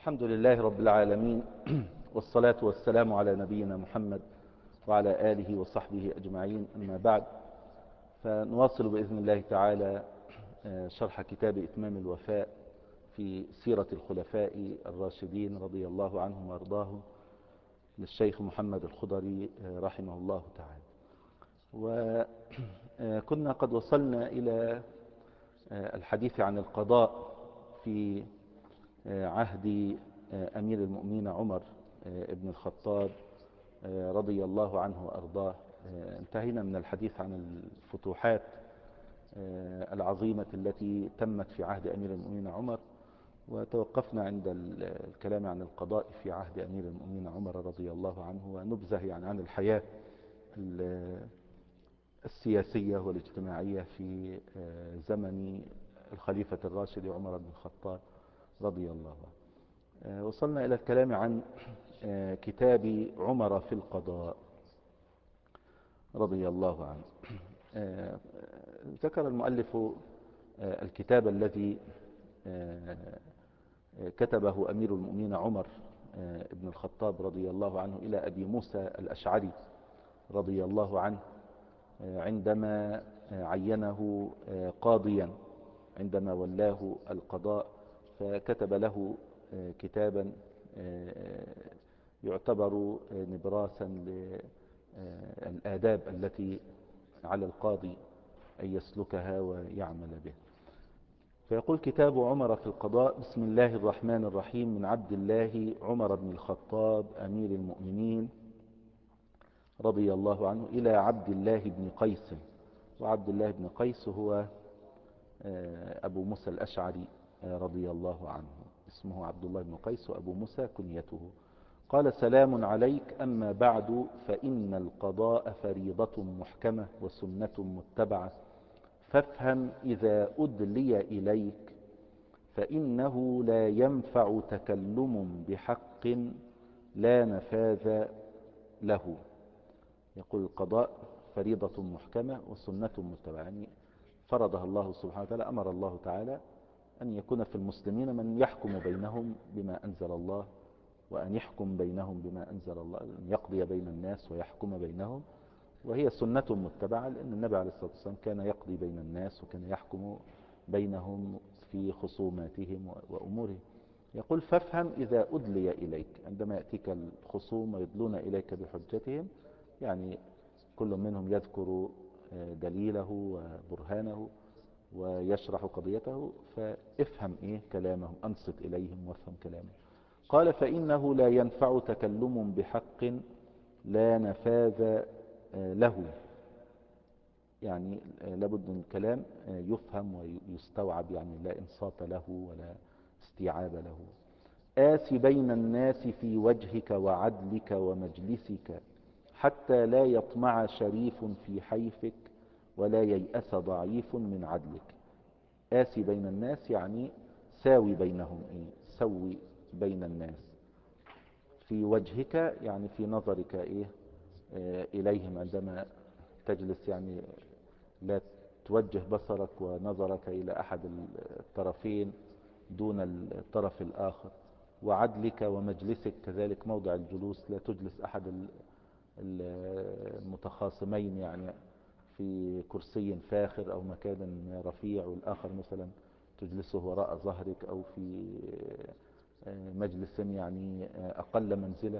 الحمد لله رب العالمين والصلاة والسلام على نبينا محمد وعلى آله وصحبه أجمعين، أما بعد، فنواصل بإذن الله تعالى شرح كتاب إتمام الوفاء في سيرة الخلفاء الراشدين رضي الله عنهم وأرضاهم للشيخ محمد الخضري رحمه الله تعالى. وكنا قد وصلنا إلى الحديث عن القضاء في عهد أمير المؤمنين عمر ابن الخطاب رضي الله عنه وأرضاه. انتهينا من الحديث عن الفتوحات العظيمة التي تمت في عهد أمير المؤمنين عمر، وتوقفنا عند الكلام عن القضاء في عهد أمير المؤمنين عمر رضي الله عنه، ونبذه يعني عن الحياة السياسية والاجتماعية في زمن الخليفة الراشد عمر بن الخطاب رضي الله عنه. وصلنا إلى الكلام عن كتاب عمر في القضاء رضي الله عنه. ذكر المؤلف الكتاب الذي كتبه أمير المؤمنين عمر ابن الخطاب رضي الله عنه إلى أبي موسى الأشعري رضي الله عنه عندما عينه قاضيا، عندما ولاه القضاء، فكتب له كتابا يعتبر نبراسا للآداب التي على القاضي أن يسلكها ويعمل بها. فيقول كتاب عمر في القضاء: بسم الله الرحمن الرحيم، من عبد الله عمر بن الخطاب أمير المؤمنين رضي الله عنه إلى عبد الله بن قيس. وعبد الله بن قيس هو أبو موسى الأشعري رضي الله عنه، اسمه عبد الله بن قيس وأبو موسى كنيته. قال: سلام عليك، أما بعد، فإن القضاء فريضة محكمة وسنة متبعة، فافهم إذا أدلي إليك، فإنه لا ينفع تكلم بحق لا نفاذ له. يقول القضاء فريضة محكمة وسنة متبعة، يعني فرضها الله سبحانه وتعالى. أمر الله تعالى أن يكون في المسلمين من يحكم بينهم بما أنزل الله، وأن يحكم بينهم بما أنزل الله، أن يقضي بين الناس ويحكم بينهم، وهي سنة متبعة، لأن النبي عليه الصلاة والسلام كان يقضي بين الناس وكان يحكم بينهم في خصوماتهم وأمورهم. يقول: فافهم إذا أدلي إليك، عندما يأتيك الخصوم ويدلون إليك بحجتهم، يعني كل منهم يذكر دليله وبرهانه ويشرح قضيته، فافهم كلامهم، أنصت إليهم وافهم كلامهم. قال: فإنه لا ينفع تكلم بحق لا نفاذ له، يعني لابد من الكلام يفهم ويستوعب، يعني لا إنصات له ولا استيعاب له. آس بين الناس في وجهك وعدلك ومجلسك، حتى لا يطمع شريف في حيفك ولا ييأس ضعيف من عدلك. آسي بين الناس يعني ساوي بينهم، سوي بين الناس. في وجهك يعني في نظرك إليهم، عندما تجلس يعني لا توجه بصرك ونظرك إلى أحد الطرفين دون الطرف الآخر. وعدلك ومجلسك كذلك، موضع الجلوس، لا تجلس أحد المتخاصمين يعني في كرسي فاخر أو مكان رفيع، والآخر مثلا تجلسه وراء ظهرك، أو في مجلس يعني أقل منزلة.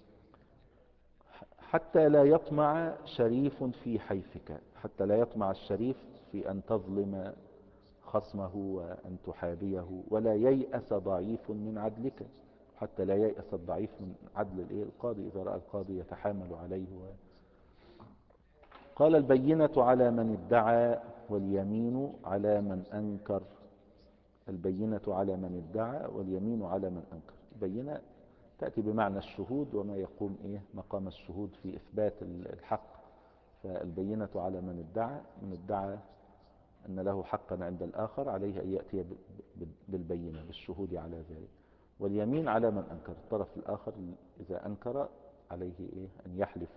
حتى لا يطمع شريف في حيفك، حتى لا يطمع الشريف في أن تظلم خصمه وأن تحابيه، ولا ييأس ضعيف من عدلك، حتى لا ييأس الضعيف من عدل القاضي إذا رأى القاضي يتحامل عليه. قال: البينة على من ادعى واليمين على من أنكر. البينة على من ادعى واليمين على من أنكر. البينة تأتي بمعنى الشهود، وما يقوم مقام الشهود في إثبات الحق. فالبينة على من ادعى أن له حقا عند الآخر، عليه أن يأتي بالبينة بالشهود على ذلك. واليمين على من أنكر، الطرف الآخر إذا أنكر عليه أن يحلف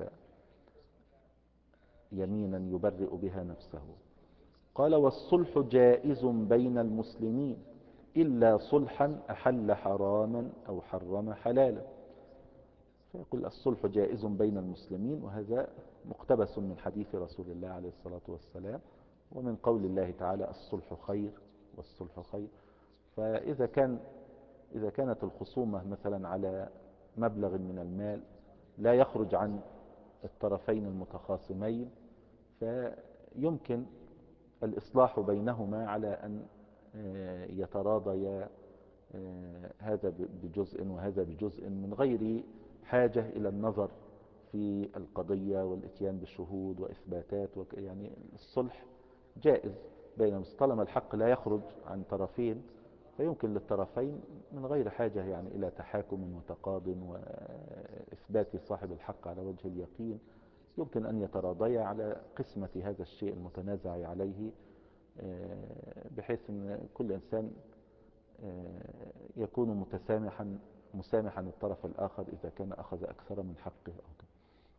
يمينا يبرئ بها نفسه. قال: والصلح جائز بين المسلمين إلا صلحا أحل حراما أو حرم حلالا. فيقول الصلح جائز بين المسلمين، وهذا مقتبس من حديث رسول الله عليه الصلاة والسلام، ومن قول الله تعالى الصلح خير والصلح خير. فإذا كانت الخصومة مثلا على مبلغ من المال لا يخرج عن الطرفين المتخاصمين، فيمكن الإصلاح بينهما على أن يتراضيا هذا بجزء وهذا بجزء، من غير حاجة إلى النظر في القضية والإتيان بشهود وإثباتات يعني الصلح جائز بين طالما الحق لا يخرج عن طرفين، فيمكن للطرفين من غير حاجة يعني إلى تحاكم وتقاض وإثبات صاحب الحق على وجه اليقين، يمكن أن يتراضيا على قسمة هذا الشيء المتنازع عليه، بحيث أن كل إنسان يكون مسامحا الطرف الآخر إذا كان أخذ أكثر من حقه أو كده.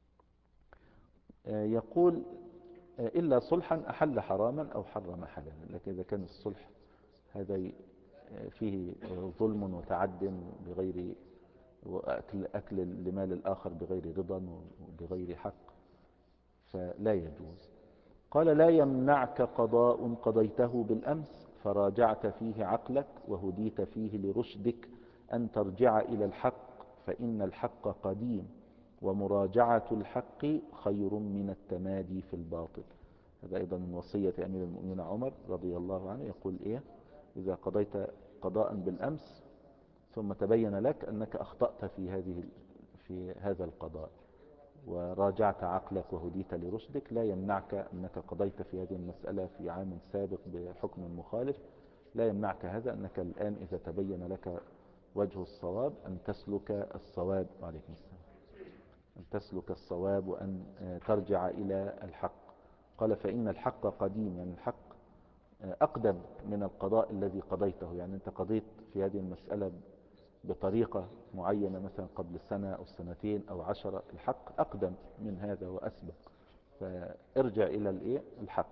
يقول إلا صلحا أحل حراما أو حرم حلالا. لكن إذا كان الصلح هذا فيه ظلم وتعد بغير أكل لمال الآخر بغير رضا وبغير حق فلا يجوز. قال لا يمنعك قضاء قضيته بالأمس فراجعت فيه عقلك وهديت فيه لرشدك أن ترجع إلى الحق فإن الحق قديم ومراجعة الحق خير من التمادي في الباطل. هذا أيضا من وصية أمير المؤمنين عمر رضي الله عنه، يقول إيه؟ إذا قضيت قضاء بالأمس ثم تبين لك أنك أخطأت في هذا القضاء وراجعت عقلك وهديت لرشدك، لا يمنعك أنك قضيت في هذه المسألة في عام سابق بحكم مخالف، لا يمنعك هذا أنك الآن إذا تبين لك وجه الصواب أن تسلك الصواب. وعليكم السلام. أن تسلك الصواب وأن ترجع إلى الحق. قال فإن الحق قديم، يعني الحق أقدم من القضاء الذي قضيته. يعني أنت قضيت في هذه المسألة بطريقة معينة مثلا قبل سنة أو سنتين أو 10، الحق أقدم من هذا وأسبق، فارجع إلى الحق.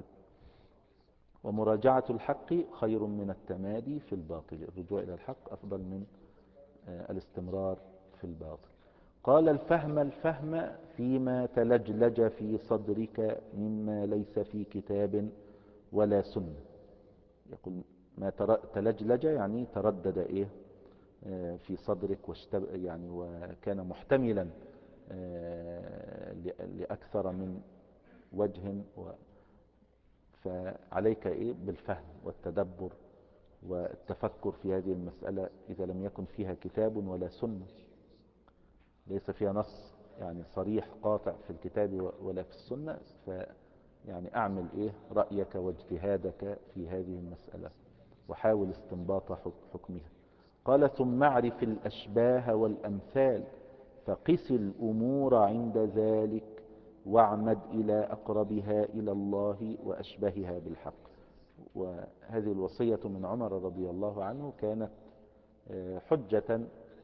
ومراجعة الحق خير من التمادي في الباطل، الرجوع إلى الحق أفضل من الاستمرار في الباطل. قال الفهم فيما تلجلج في صدرك مما ليس في كتاب ولا سنة. يقول ما تلجلج يعني تردد في صدرك يعني وكان محتملا لأكثر من وجه فعليك بالفهم والتدبر والتفكر في هذه المسألة. إذا لم يكن فيها كتاب ولا سنة، ليس فيها نص يعني صريح قاطع في الكتاب ولا في السنة، يعني أعمل رأيك واجتهادك في هذه المسألة وحاول استنباط حكمها. قال ثم اعرف الأشباه والأمثال فقس الأمور عند ذلك واعمد إلى أقربها إلى الله وأشبهها بالحق. وهذه الوصية من عمر رضي الله عنه كانت حجة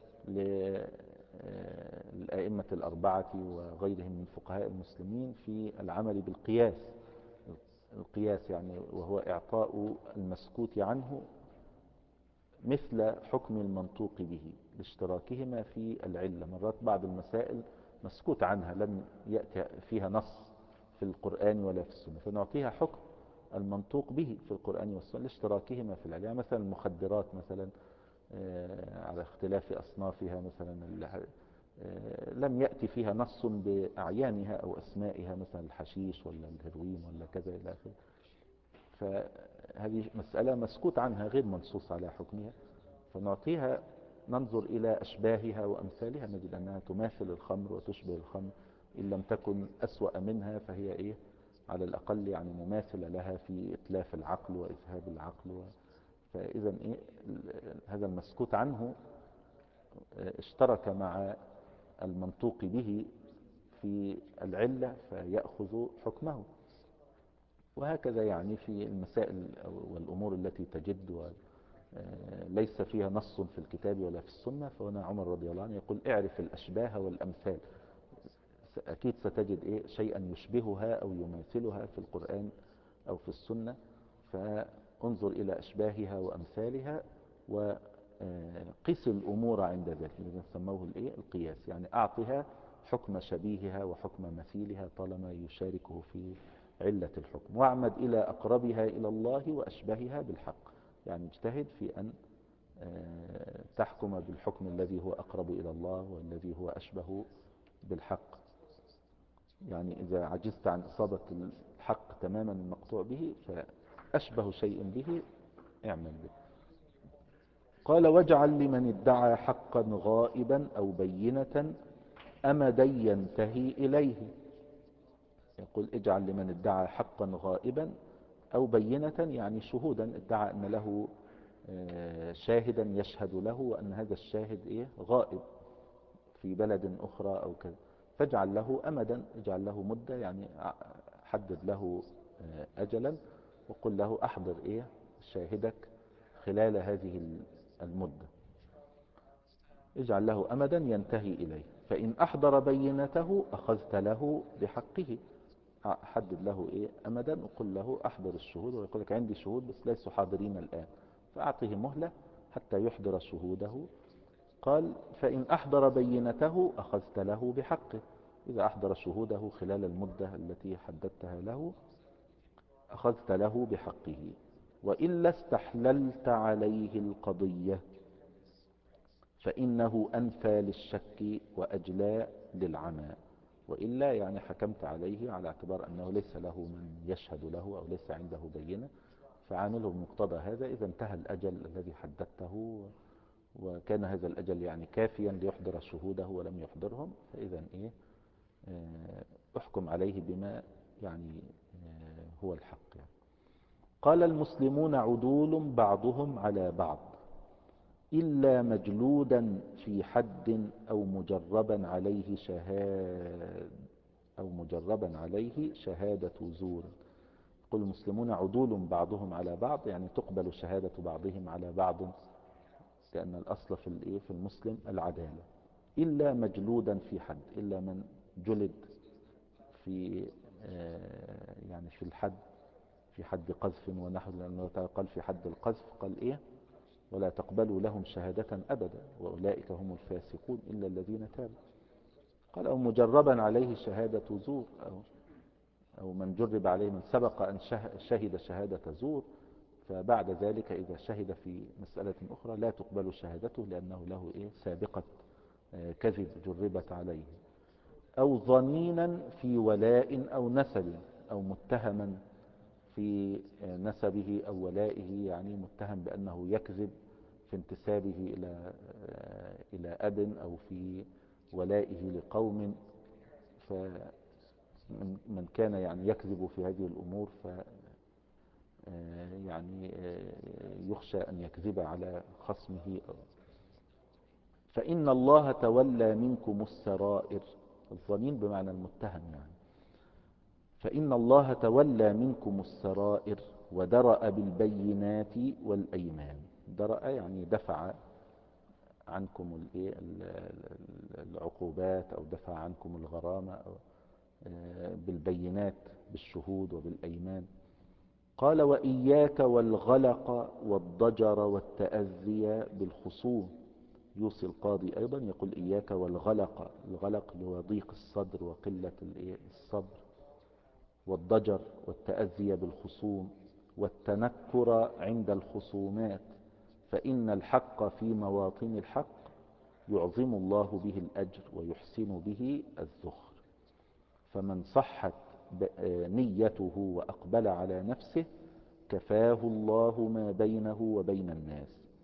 للأئمة الأربعة وغيرهم من فقهاء المسلمين في العمل بالقياس. القياس يعني وهو إعطاء المسكوت عنه مثل حكم المنطوق به لاشتراكهما في العلة. مرات بعض المسائل مسكوت عنها لم يأتي فيها نص في القرآن ولا في السنة، فنعطيها حكم المنطوق به في القرآن والسنة لاشتراكهما في العلة. يعني مثلا المخدرات مثلا على اختلاف أصنافها مثلا لم يأتي فيها نص بأعيانها أو أسمائها، مثلا الحشيش ولا الهيروين ولا كذا إلى آخره، فهذه مسألة مسكوت عنها غير منصوص على حكمها، فنعطيها ننظر إلى أشباهها وأمثالها نجد أنها تماثل الخمر وتشبه الخمر، إن لم تكن أسوأ منها فهي على الأقل يعني مماثلة لها في إتلاف العقل وإذهاب العقل. فإذا هذا المسكوت عنه اشترك مع المنطوق به في العلة فيأخذ حكمه. وهكذا يعني في المسائل والأمور التي تجد وليس فيها نص في الكتاب ولا في السنة، فهنا عمر رضي الله عنه يقول اعرف الأشباه والأمثال. أكيد ستجد شيئا يشبهها أو يماثلها في القرآن أو في السنة، انظر إلى أشباهها وأمثالها وقس الأمور عند ذلك، الذين سموه القياس، يعني أعطها حكم شبيهها وحكم مثيلها طالما يشاركه في علة الحكم، واعمد إلى أقربها إلى الله وأشبهها بالحق، يعني اجتهد في أن تحكم بالحكم الذي هو أقرب إلى الله والذي هو أشبه بالحق. يعني إذا عجزت عن إصابة الحق تماما المقطوع به فأشبه شيء به اعمل به. قال واجعل لمن ادعى حقا غائبا أو بينة أمدا ينتهي إليه. يقول اجعل لمن ادعى حقا غائبا أو بينة، يعني شهودا، ادعى أن له شاهدا يشهد له وأن هذا الشاهد غائب في بلد أخرى أو كذا، فاجعل له أمدا، اجعل له مدة، يعني حدد له أجلا وقل له أحضر شاهدك خلال هذه المدة، اجعل له أمدا ينتهي إليه، فإن أحضر بينته أخذت له بحقه. حدد له أمدا وقل له أحضر الشهود، ويقول لك عندي شهود بس ليسوا حاضرين الآن، فأعطه مهلة حتى يحضر شهوده. قال فإن أحضر بينته أخذت له بحقه، إذا أحضر شهوده خلال المدة التي حددتها له أخذت له بحقه، وإلا استحللت عليه القضية فإنه أنفى للشك وأجلى للعمى. وإلا يعني حكمت عليه على اعتبار أنه ليس له من يشهد له أو ليس عنده بينة، فعامله بمقتضى هذا. إذا انتهى الأجل الذي حددته وكان هذا الأجل يعني كافيا ليحضر شهوده ولم يحضرهم، فإذا احكم عليه بما يعني هو الحق يعني. قال المسلمون عدول بعضهم على بعض إلا مجلودا في حد أو مجربا عليه شهادة زور. قل المسلمون عدول بعضهم على بعض، يعني تقبل شهادة بعضهم على بعض، لأن الأصل في المسلم العدالة. إلا مجلودا في حد، إلا من جلد في يعني في الحد، في حد قذف ونحو، لأنه قال في حد القذف قال ولا تقبلوا لهم شهادة أبدا وأولئك هم الفاسقون إلا الذين تابوا. قال أو مجربا عليه شهادة زور، أو من جرب عليه، من سبق أن شهد شهادة زور، فبعد ذلك إذا شهد في مسألة أخرى لا تقبل شهادته لأنه له سابقة كذب جربت عليه. أو ظنينا في ولاء أو نسب، أو متهما في نسبه أو ولائه، يعني متهم بأنه يكذب في انتسابه إلى أب أو في ولائه لقوم، فمن كان يعني يكذب في هذه الأمور يعني يخشى أن يكذب على خصمه. فإن الله تولى منكم السرائر، الظنين بمعنى المتهم يعني. فإن الله تولى منكم السرائر ودرأ بالبينات والأيمان. درأ يعني دفع عنكم العقوبات أو دفع عنكم الغرامة بالبينات، بالشهود وبالأيمان. قال وإياك والغلق والضجر والتأذي بالخصوم. يوصي القاضي أيضا يقول إياك والغلق، الغلق هو ضيق الصدر وقلة الصبر، والضجر والتأذي بالخصوم، والتنكر عند الخصومات، فإن الحق في مواطن الحق يعظم الله به الأجر ويحسن به الذخر، فمن صحت نيته وأقبل على نفسه كفاه الله ما بينه وبين الناس.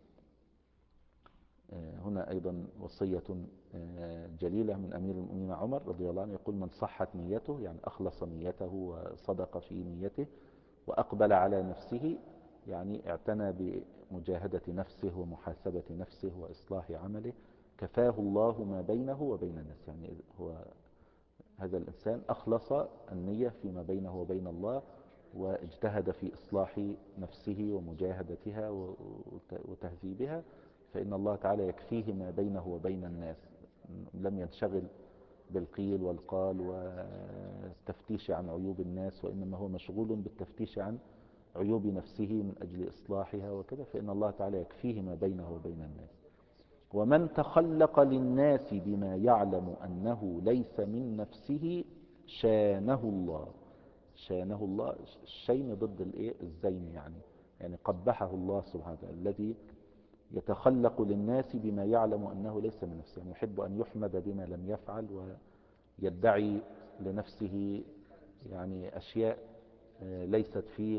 هنا أيضا وصية جليلة من أمير المؤمنين عمر رضي الله عنه، يقول من صحت نيته، يعني أخلص نيته وصدق في نيته، وأقبل على نفسه، يعني اعتنى بمجاهدة نفسه ومحاسبة نفسه وإصلاح عمله، كفاه الله ما بينه وبين الناس، يعني هو هذا الإنسان أخلص النية فيما بينه وبين الله واجتهد في إصلاح نفسه ومجاهدتها وتهذيبها، فإن الله تعالى يكفيه ما بينه وبين الناس، لم ينشغل بالقيل والقال والتفتيش عن عيوب الناس، وإنما هو مشغول بالتفتيش عن عيوب نفسه من أجل إصلاحها وكذا، فإن الله تعالى يكفيه ما بينه وبين الناس. ومن تخلق للناس بما يعلم أنه ليس من نفسه شانه الله. شانه الله، الشين ضد الزين، يعني قبحه الله سبحانه وتعالى. الذي يتخلق للناس بما يعلم أنه ليس من نفسه، يعني يحب أن يحمد بما لم يفعل، ويدعي لنفسه يعني أشياء ليست فيه،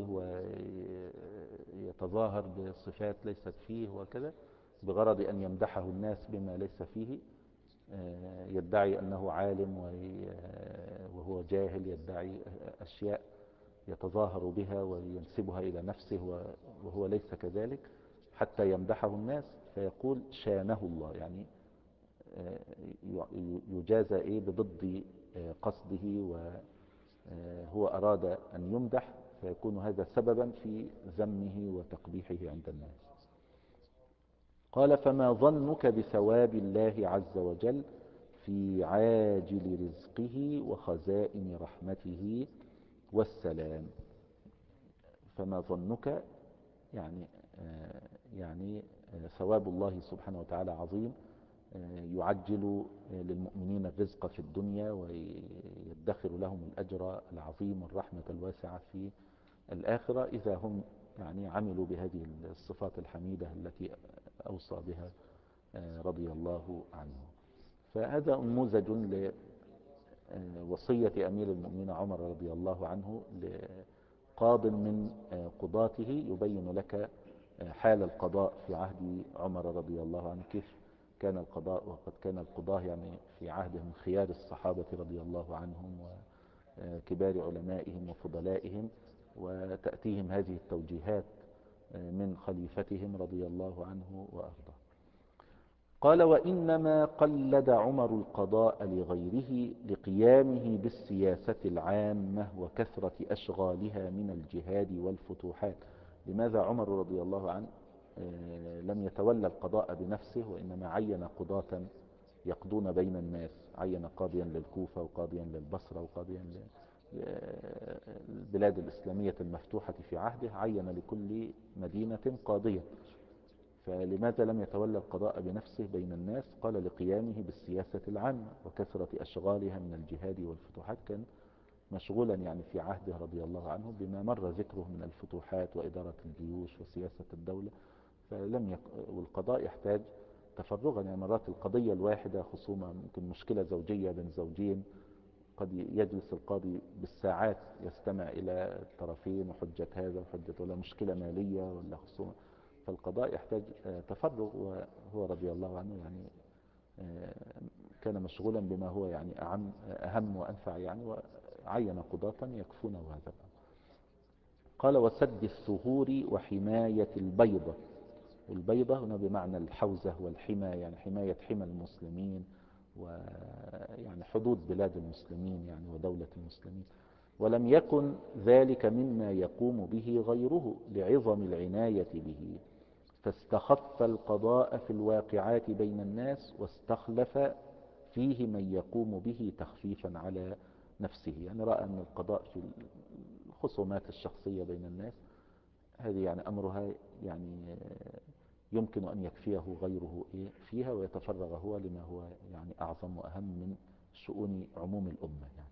ويتظاهر بصفات ليست فيه وكذا، بغرض أن يمدحه الناس بما ليس فيه. يدعي أنه عالم وهو جاهل، يدعي أشياء يتظاهر بها وينسبها إلى نفسه وهو ليس كذلك، حتى يمدحه الناس. فيقول شانه الله، يعني يجازى بضد قصده، وهو أراد أن يمدح، فيكون هذا سببا في ذمه وتقبيحه عند الناس. قال فما ظنك بثواب الله عز وجل في عاجل رزقه وخزائن رحمته والسلام. فما ظنك يعني ثواب الله سبحانه وتعالى عظيم، يعجل للمؤمنين الرزق في الدنيا ويدخر لهم الأجر العظيم والرحمة الواسعة في الآخرة، إذا هم يعني عملوا بهذه الصفات الحميدة التي أوصى بها رضي الله عنه. فهذا نموذج لوصية أمير المؤمنين عمر رضي الله عنه لقاض من قضاته، يبين لك حال القضاء في عهد عمر رضي الله عنه، كيف كان القضاء. وقد كان القضاة يعني في عهدهم خيار الصحابة رضي الله عنهم وكبار علمائهم وفضلائهم، وتأتيهم هذه التوجيهات من خليفتهم رضي الله عنه وأرضاه. قال وإنما قلد عمر القضاء لغيره لقيامه بالسياسة العامة وكثرة أشغالها من الجهاد والفتوحات. لماذا عمر رضي الله عنه لم يتولى القضاء بنفسه، وإنما عين قضاة يقضون بين الناس؟ عين قاضيا للكوفة وقاضيا للبصرة وقاضيا للبلاد الإسلامية المفتوحة في عهده، عين لكل مدينة قاضيا. فلماذا لم يتولى القضاء بنفسه بين الناس؟ قال لقيامه بالسياسة العامة وكثرة أشغالها من الجهاد والفتوحات. كان مشغولا يعني في عهده رضي الله عنه بما مر ذكره من الفتوحات وإدارة الجيوش وسياسة الدولة. والقضاء يحتاج تفرغا، يعني مرات القضية الواحدة خصومة، ممكن مشكلة زوجية بين زوجين، قد يجلس القاضي بالساعات يستمع إلى الطرفين وحجة هذا وحجة، ولا مشكلة مالية ولا خصومة. فالقضاء يحتاج تفرغ، وهو رضي الله عنه يعني كان مشغولا بما هو يعني أهم وأنفع يعني، وعين قضاة يكفون هذا الأمر. قال وسد الثغور وحماية البيضة. والبيضة هنا بمعنى الحوزة والحمى، يعني حماية حمى المسلمين ويعني حدود بلاد المسلمين يعني ودولة المسلمين. ولم يكن ذلك مما يقوم به غيره لعظم العناية به، فاستخف القضاء في الواقعات بين الناس واستخلف فيه من يقوم به تخفيفا على نفسه. يعني رأى أن القضاء في الخصومات الشخصية بين الناس هذه يعني أمرها يعني يمكن أن يكفيه غيره فيها، ويتفرغ هو لما هو يعني أعظم وأهم من شؤون عموم الأمة يعني.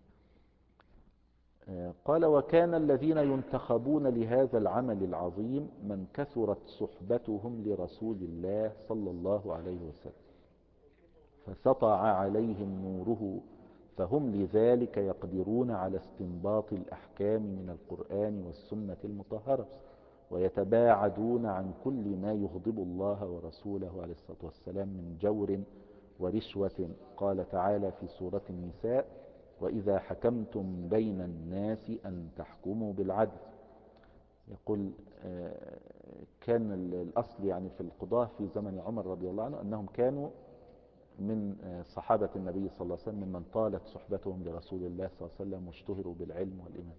قال وكان الذين ينتخبون لهذا العمل العظيم من كثرت صحبتهم لرسول الله صلى الله عليه وسلم، فسطع عليهم نوره، فهم لذلك يقدرون على استنباط الأحكام من القرآن والسنة المطهرة، ويتباعدون عن كل ما يغضب الله ورسوله عليه الصلاة والسلام من جور ورشوة. قال تعالى في سورة النساء وإذا حكمتم بين الناس أن تحكموا بالعدل. يقول كان الأصل يعني في القضاة في زمن عمر رضي الله عنه أنهم كانوا من صحابة النبي صلى الله عليه وسلم ممن طالت صحبتهم لرسول الله صلى الله عليه وسلم واشتهروا بالعلم والإيمان.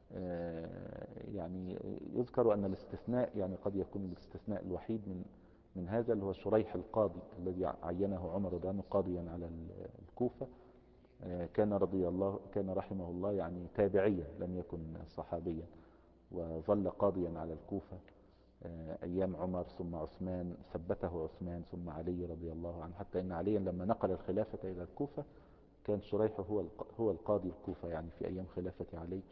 يعني يذكر أن الاستثناء يعني قد يكون الاستثناء الوحيد من هذا اللي هو شريح القاضي الذي عينه عمر رضي الله عنه قاضيا على الكوفة. كان رحمه الله يعني تابعيا، لم يكن صحابيا. وظل قاضيا على الكوفة أيام عمر ثم عثمان، ثبته عثمان ثم علي رضي الله عنه، حتى إن عليا لما نقل الخلافة إلى الكوفة كان شريح هو القاضي الكوفة يعني في أيام خلافة علي،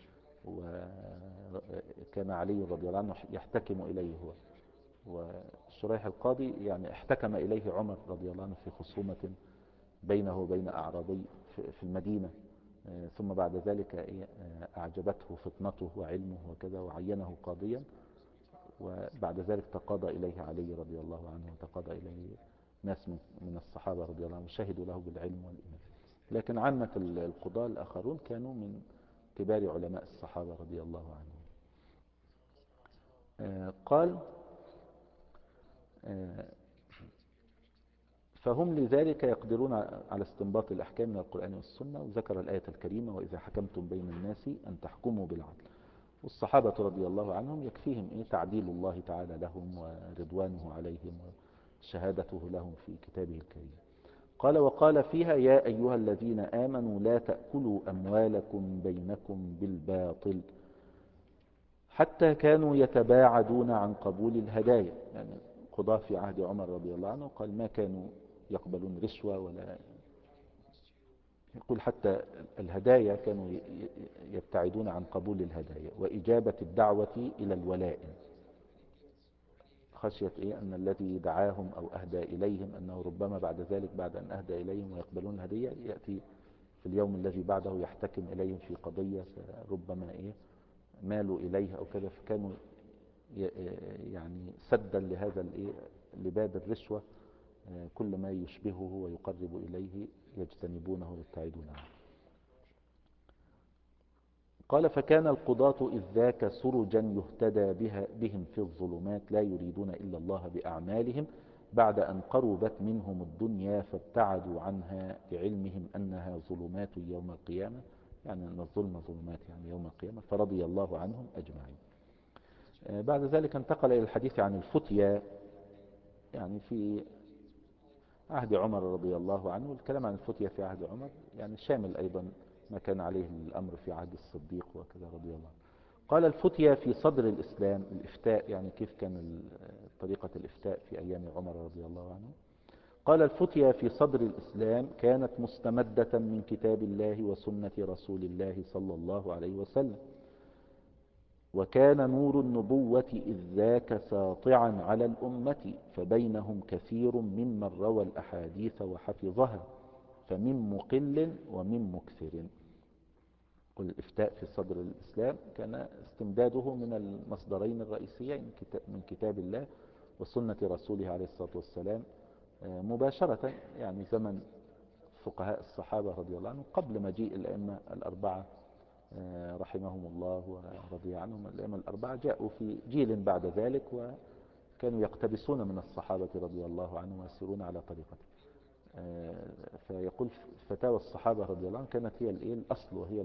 وكان علي رضي الله عنه يحتكم إليه هو، وشريح القاضي يعني احتكم إليه عمر رضي الله عنه في خصومة بينه وبين أعرابي في المدينة. ثم بعد ذلك أعجبته فطنته وعلمه وكذا وعينه قاضيا، وبعد ذلك تقاضى إليه علي رضي الله عنه، وتقاضى إليه ناس من الصحابة رضي الله عنهم وشهدوا له بالعلم والإيمان. لكن عامة القضاة الآخرون كانوا من كبار علماء الصحابة رضي الله عنهم. قال فهم لذلك يقدرون على استنباط الأحكام من القرآن والسنة، وذكر الآية الكريمة وإذا حكمتم بين الناس أن تحكموا بالعدل. والصحابة رضي الله عنهم يكفيهم تعديل الله تعالى لهم ورضوانه عليهم وشهادته لهم في كتابه الكريم. قال وقال فيها يا أيها الذين آمنوا لا تأكلوا أموالكم بينكم بالباطل حتى كانوا يتباعدون عن قبول الهدايا. يعني قضاة في عهد عمر رضي الله عنه قال ما كانوا يقبلون رشوة ولا يقول حتى الهدايا كانوا يبتعدون عن قبول الهدايا وإجابة الدعوة إلى الولائم، خشية أن الذي دعاهم أو أهدى إليهم أنه ربما بعد ذلك بعد أن أهدى إليهم ويقبلون الهدية يأتي في اليوم الذي بعده يحتكم إليهم في قضية فربما مالوا إليها أو كذا، فكانوا يعني سدا لهذا لباب الرشوة كل ما يشبهه ويقرب إليه يجتنبونه ويبتعدون عنه. قال فكان القضاة إذ ذاك سرجا يهتدى بهم في الظلمات لا يريدون إلا الله بأعمالهم بعد أن قربت منهم الدنيا فابتعدوا عنها بعلمهم أنها ظلمات يوم القيامة، يعني أن الظلم ظلمات يعني يوم القيامة، فرضي الله عنهم أجمعين. بعد ذلك انتقل إلى الحديث عن الفتيا يعني في عهد عمر رضي الله عنه. الكلام عن الفتيا في عهد عمر يعني شامل أيضا ما كان عليه الأمر في عهد الصديق وكذا رضي الله عنه. قال الفتيا في صدر الإسلام، الإفتاء يعني كيف كان طريقة الإفتاء في أيام عمر رضي الله عنه. قال الفتيا في صدر الإسلام كانت مستمدة من كتاب الله وسنة رسول الله صلى الله عليه وسلم، وكان نور النبوة إذ ذاك ساطعا على الأمة فبينهم كثير ممن روى الأحاديث وحفظها فمن مقل ومن مكثر. قل الإفتاء في صدر الإسلام كان استمداده من المصدرين الرئيسيين من كتاب الله وسنة رسوله عليه الصلاة والسلام مباشرة، يعني زمن فقهاء الصحابة رضي الله عنهم قبل مجيء الأئمة الأربعة رحمهم الله ورضي عنهم. الأئمة الأربعة جاءوا في جيل بعد ذلك وكانوا يقتبسون من الصحابة رضي الله عنهم ويسيرون على طريقته. فيقول فتاوى الصحابة رضي الله عنهم كانت هي الأصل، وهي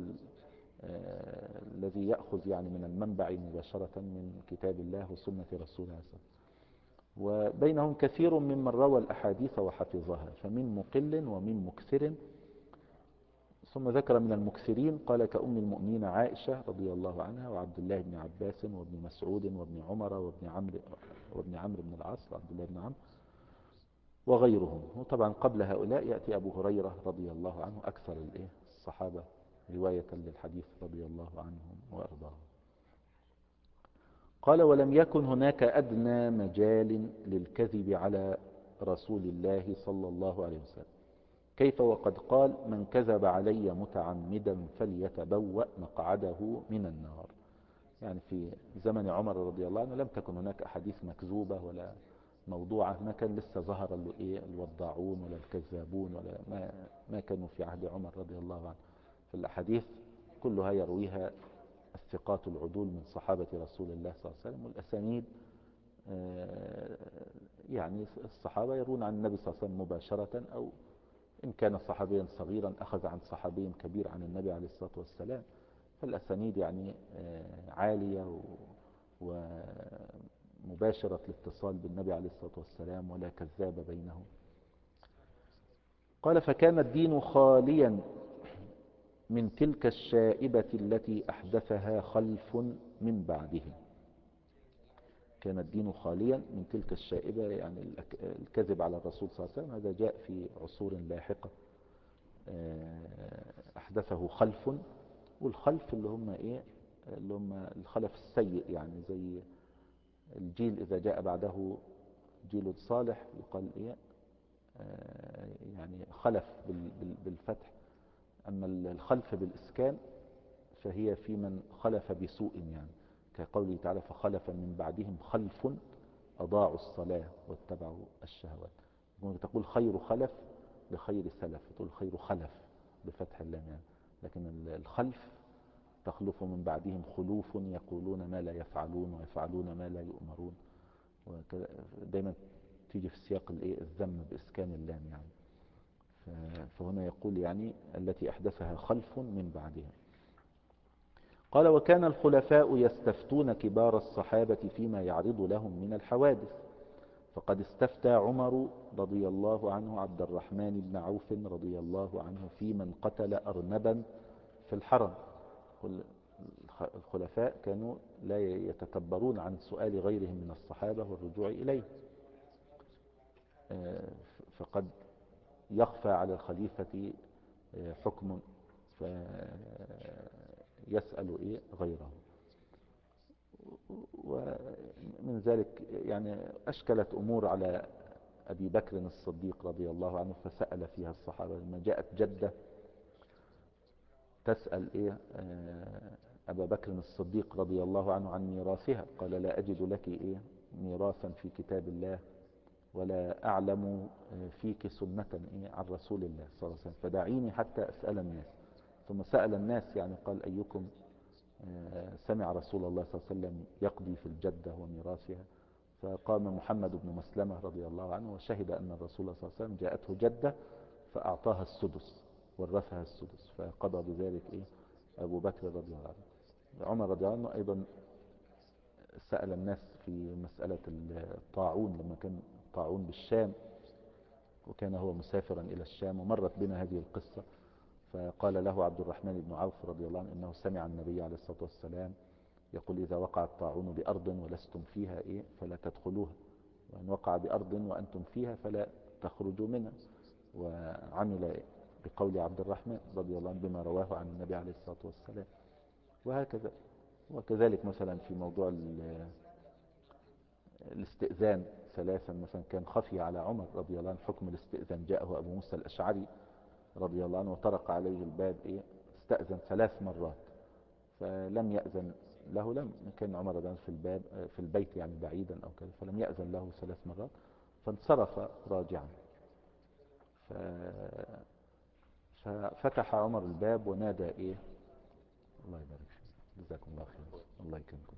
الذي يأخذ يعني من المنبع مباشرة من كتاب الله وسنة رسوله. وبينهم كثير ممن روى الأحاديث وحفظها فمن مقل ومن مكثر. ثم ذكر من المكثرين قال كأم المؤمنين عائشة رضي الله عنها وعبد الله بن عباس وابن مسعود وابن عمر وابن عمرو بن العاص وعبد الله بن عمرو وغيرهم. وطبعا قبل هؤلاء يأتي أبو هريرة رضي الله عنه أكثر الصحابة رواية للحديث رضي الله عنهم وأرضاهم. قال ولم يكن هناك أدنى مجال للكذب على رسول الله صلى الله عليه وسلم، كيف وقد قال من كذب علي متعمدا فليتبوأ مقعده من النار. يعني في زمن عمر رضي الله عنه لم تكن هناك أحاديث مكذوبة ولا موضوعة، ما كان لسه ظهر الوضاعون ولا الكذابون ولا ما كانوا في عهد عمر رضي الله عنه. فالأحاديث كلها يرويها الثقات العدول من صحابة رسول الله صلى الله عليه وسلم، والأسانيد يعني الصحابة يرون عن النبي صلى الله عليه وسلم مباشرة، أو إن كان صحابيا صغيرا أخذ عن صحابي كبير عن النبي عليه الصلاة والسلام. فالأسانيد يعني عالية ومباشرة الاتصال بالنبي عليه الصلاة والسلام ولا كذاب بينهم. قال فكان الدين خاليا من تلك الشائبة التي أحدثها خلف من بعدهم. كان الدين خاليا من تلك الشائبة، يعني الكذب على الرسول صلى الله عليه وسلم. هذا جاء في عصور لاحقة أحدثه خلف. والخلف اللي هم إيه؟ اللي هم الخلف السيء، يعني زي الجيل إذا جاء بعده جيل صالح يقال إيه؟ يعني خلف بالفتح. أما الخلف بالإسكان فهي في من خلف بسوء، يعني كقوله تعالى فخلف من بعدهم خلف أضاعوا الصلاة واتبعوا الشهوات. ممكن تقول خير خلف بخير سلف، تقول خير خلف بفتح اللام يعني. لكن الخلف تخلف من بعدهم خلوف يقولون ما لا يفعلون ويفعلون ما لا يؤمرون. دايما تيجي في سياق الذم بإسكان اللام يعني. فهنا يقول يعني التي أحدثها خلف من بعدهم. قال وكان الخلفاء يستفتون كبار الصحابة فيما يعرض لهم من الحوادث، فقد استفتى عمر رضي الله عنه عبد الرحمن بن عوف رضي الله عنه في من قتل أرنبا في الحرم. الخلفاء كانوا لا يتكبرون عن سؤال غيرهم من الصحابة والرجوع إليه. فقد يخفى على الخليفة حكم فيسأل غيره. ومن ذلك يعني أشكلت أمور على أبي بكر الصديق رضي الله عنه، فسأل فيها الصحابة لما جاءت جدة تسأل أبا بكر الصديق رضي الله عنه عن ميراثها، قال لا أجد لك ميراثا في كتاب الله ولا أعلم فيك سنة عن رسول الله صلى الله عليه وسلم، فدعيني حتى أسأل الناس. ثم سأل الناس يعني قال أيكم سمع رسول الله صلى الله عليه وسلم يقضي في الجدة وميراثها؟ فقام محمد بن مسلمة رضي الله عنه وشهد أن الرسول صلى الله عليه وسلم جاءته جدة فأعطاها السدس، ورثها السدس، فقضى بذلك أبو بكر رضي الله عنه. عمر رضي الله عنه أيضا سأل الناس في مسألة الطاعون، لما كان الطاعون بالشام وكان هو مسافرا إلى الشام، ومرت بنا هذه القصة. فقال له عبد الرحمن بن عوف رضي الله عنه إنه سمع النبي عليه الصلاة والسلام يقول إذا وقع الطاعون بأرض ولستم فيها فلا تدخلوها، وإن وقع بأرض وأنتم فيها فلا تخرجوا منها. وعمل بقول عبد الرحمن رضي الله عنه بما رواه عن النبي عليه الصلاة والسلام. وهكذا. وكذلك مثلا في موضوع الاستئذان ثلاثا، مثلا كان خفي على عمر رضي الله عنه حكم الاستئذان، جاءه أبو موسى الأشعري رضي الله عنه وطرق عليه الباب استأذن 3 مرات فلم يأذن له. لم كان عمر رضي الله عنه في الباب في البيت يعني بعيدا أو كذا، فلم يأذن له 3 مرات فانصرف راجعا. ففتح عمر الباب ونادى الله يبارك فيك جزاكم الله خير الله يكرمكم.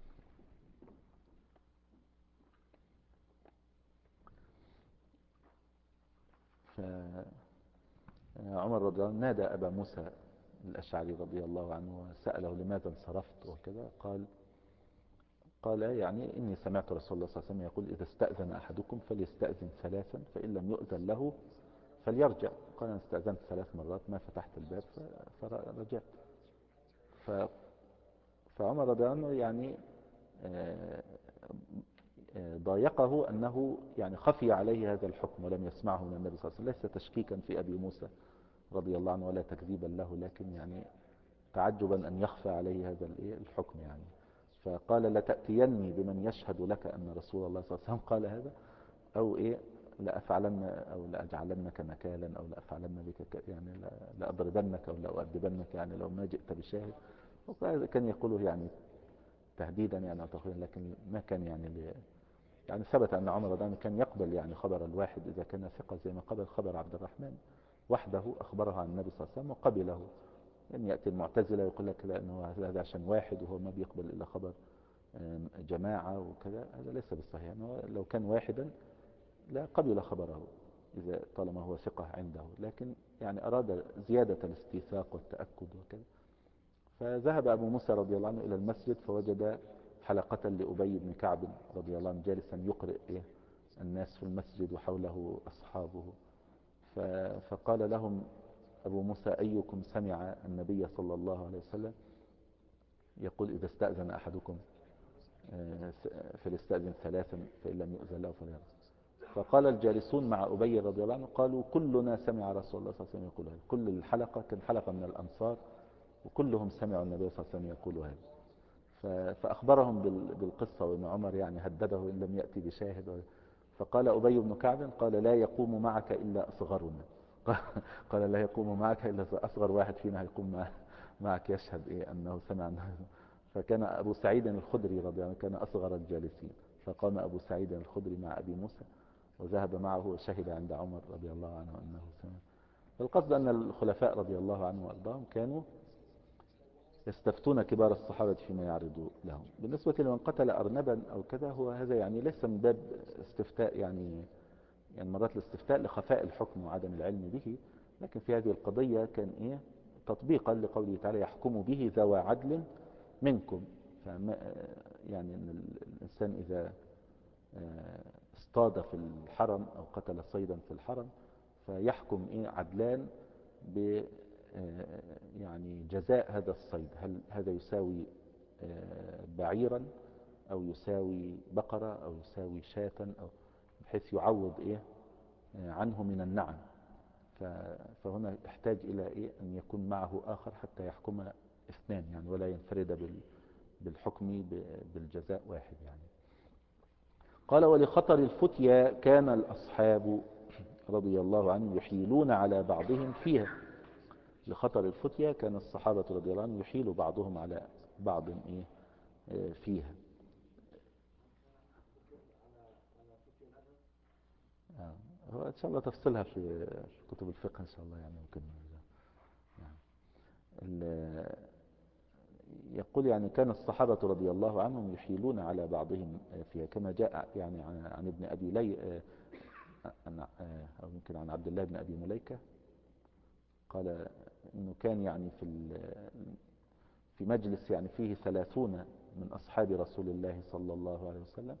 فعمر رضي الله عنه نادى أبا موسى الأشعري رضي الله عنه وسأله لماذا انصرفت وكذا. قال يعني إني سمعت رسول الله صلى الله عليه وسلم يقول إذا استأذن أحدكم فليستأذن 3 فإن لم يؤذن له فليرجع. قال أنا استأذنت 3 مرات ما فتحت الباب فرجعت. فعمر رضي الله عنه يعني ضايقه أنه يعني خفي عليه هذا الحكم ولم يسمعه من النبي صلى الله عليه وسلم، ليس تشكيكا في أبي موسى رضي الله عنه ولا تكذيبا له، لكن يعني تعجبا أن يخفى عليه هذا الحكم يعني. فقال لتأتيني بمن يشهد لك أن رسول الله صلى الله عليه وسلم قال هذا، أو لأفعلن أو لأجعلنك نكالا أو لأفعلن بك يعني لأضربنك أو لأؤدبنك يعني لو ما جئت بشاهد. وهذا كان يقوله يعني تهديدا يعني أو تخويفا، لكن ما كان يعني ثبت أن عمر رضي الله عنه كان يقبل يعني خبر الواحد إذا كان ثقة، زي ما قبل خبر عبد الرحمن وحده أخبره عن النبي صلى الله عليه وسلم وقبله. يعني يأتي المعتزلة يقول لك لا أنه هذا عشان واحد وهو ما بيقبل إلا خبر جماعة وكذا، هذا ليس بالصحيح. يعني لو كان واحدا لا قبل خبره إذا طالما هو ثقة عنده، لكن يعني أراد زيادة الاستيثاق والتأكد وكذا. فذهب أبو موسى رضي الله عنه إلى المسجد فوجد حلقة لأبي بن كعب رضي الله عنه جالسا يقرئ الناس في المسجد وحوله أصحابه. فقال لهم أبو موسى أيكم سمع النبي صلى الله عليه وسلم يقول إذا استأذن أحدكم فليستأذن ثلاثا فإن لم يؤذن له فليرجع. فقال الجالسون مع أبي رضي الله عنه قالوا كلنا سمع رسول الله صلى الله عليه وسلم يقول هذا. كل الحلقة كان حلقة من الأنصار وكلهم سمعوا النبي صلى الله عليه وسلم يقول هذا. فأخبرهم بالقصة، وإن عمر يعني هدده إن لم يأتي بشاهد. فقال أبي بن كعب قال لا يقوم معك إلا أصغرنا. قال لا يقوم معك إلا أصغر واحد فينا هيقوم معك يشهد أنه سمع فكان أبو سعيد الخدري رضي الله عنه كان أصغر الجالسين، فقام أبو سعيد الخدري مع أبي موسى وذهب معه وشهد عند عمر رضي الله عنه أنه سمع. فالقصد أن الخلفاء رضي الله عنهم وأرضاهم كانوا يستفتون كبار الصحابة فيما يعرض لهم. بالنسبة لمن قتل أرنبا أو كذا، هو هذا يعني ليس من باب استفتاء، يعني مرات الاستفتاء لخفاء الحكم وعدم العلم به، لكن في هذه القضية كان تطبيقا لقوله تعالى يحكم به ذوى عدل منكم. يعني أن الإنسان إذا اصطاد في الحرم أو قتل صيدا في الحرم فيحكم عدلان ب يعني جزاء هذا الصيد، هل هذا يساوي بعيرا أو يساوي بقرة أو يساوي شاة، أو بحيث يعوض عنه من النعم. فهنا يحتاج إلى أن يكون معه آخر حتى يحكم اثنان، يعني ولا ينفرد بالحكم بالجزاء واحد يعني. قال ولخطر الفتيا كان الأصحاب رضي الله عنهم يحيلون على بعضهم فيها. لخطر الفتيا كان الصحابة رضي الله عنهم يحيل بعضهم على بعض فيها. هو إن شاء الله تفصلها في كتب الفقه إن شاء الله يعني ممكن يعني. يقول يعني كان الصحابة رضي الله عنهم يحيلون على بعضهم فيها، كما جاء يعني عن ابن أبي لي أو يمكن عن عبد الله بن أبي مليكة قال إنه كان يعني في مجلس يعني فيه 30 من أصحاب رسول الله صلى الله عليه وسلم،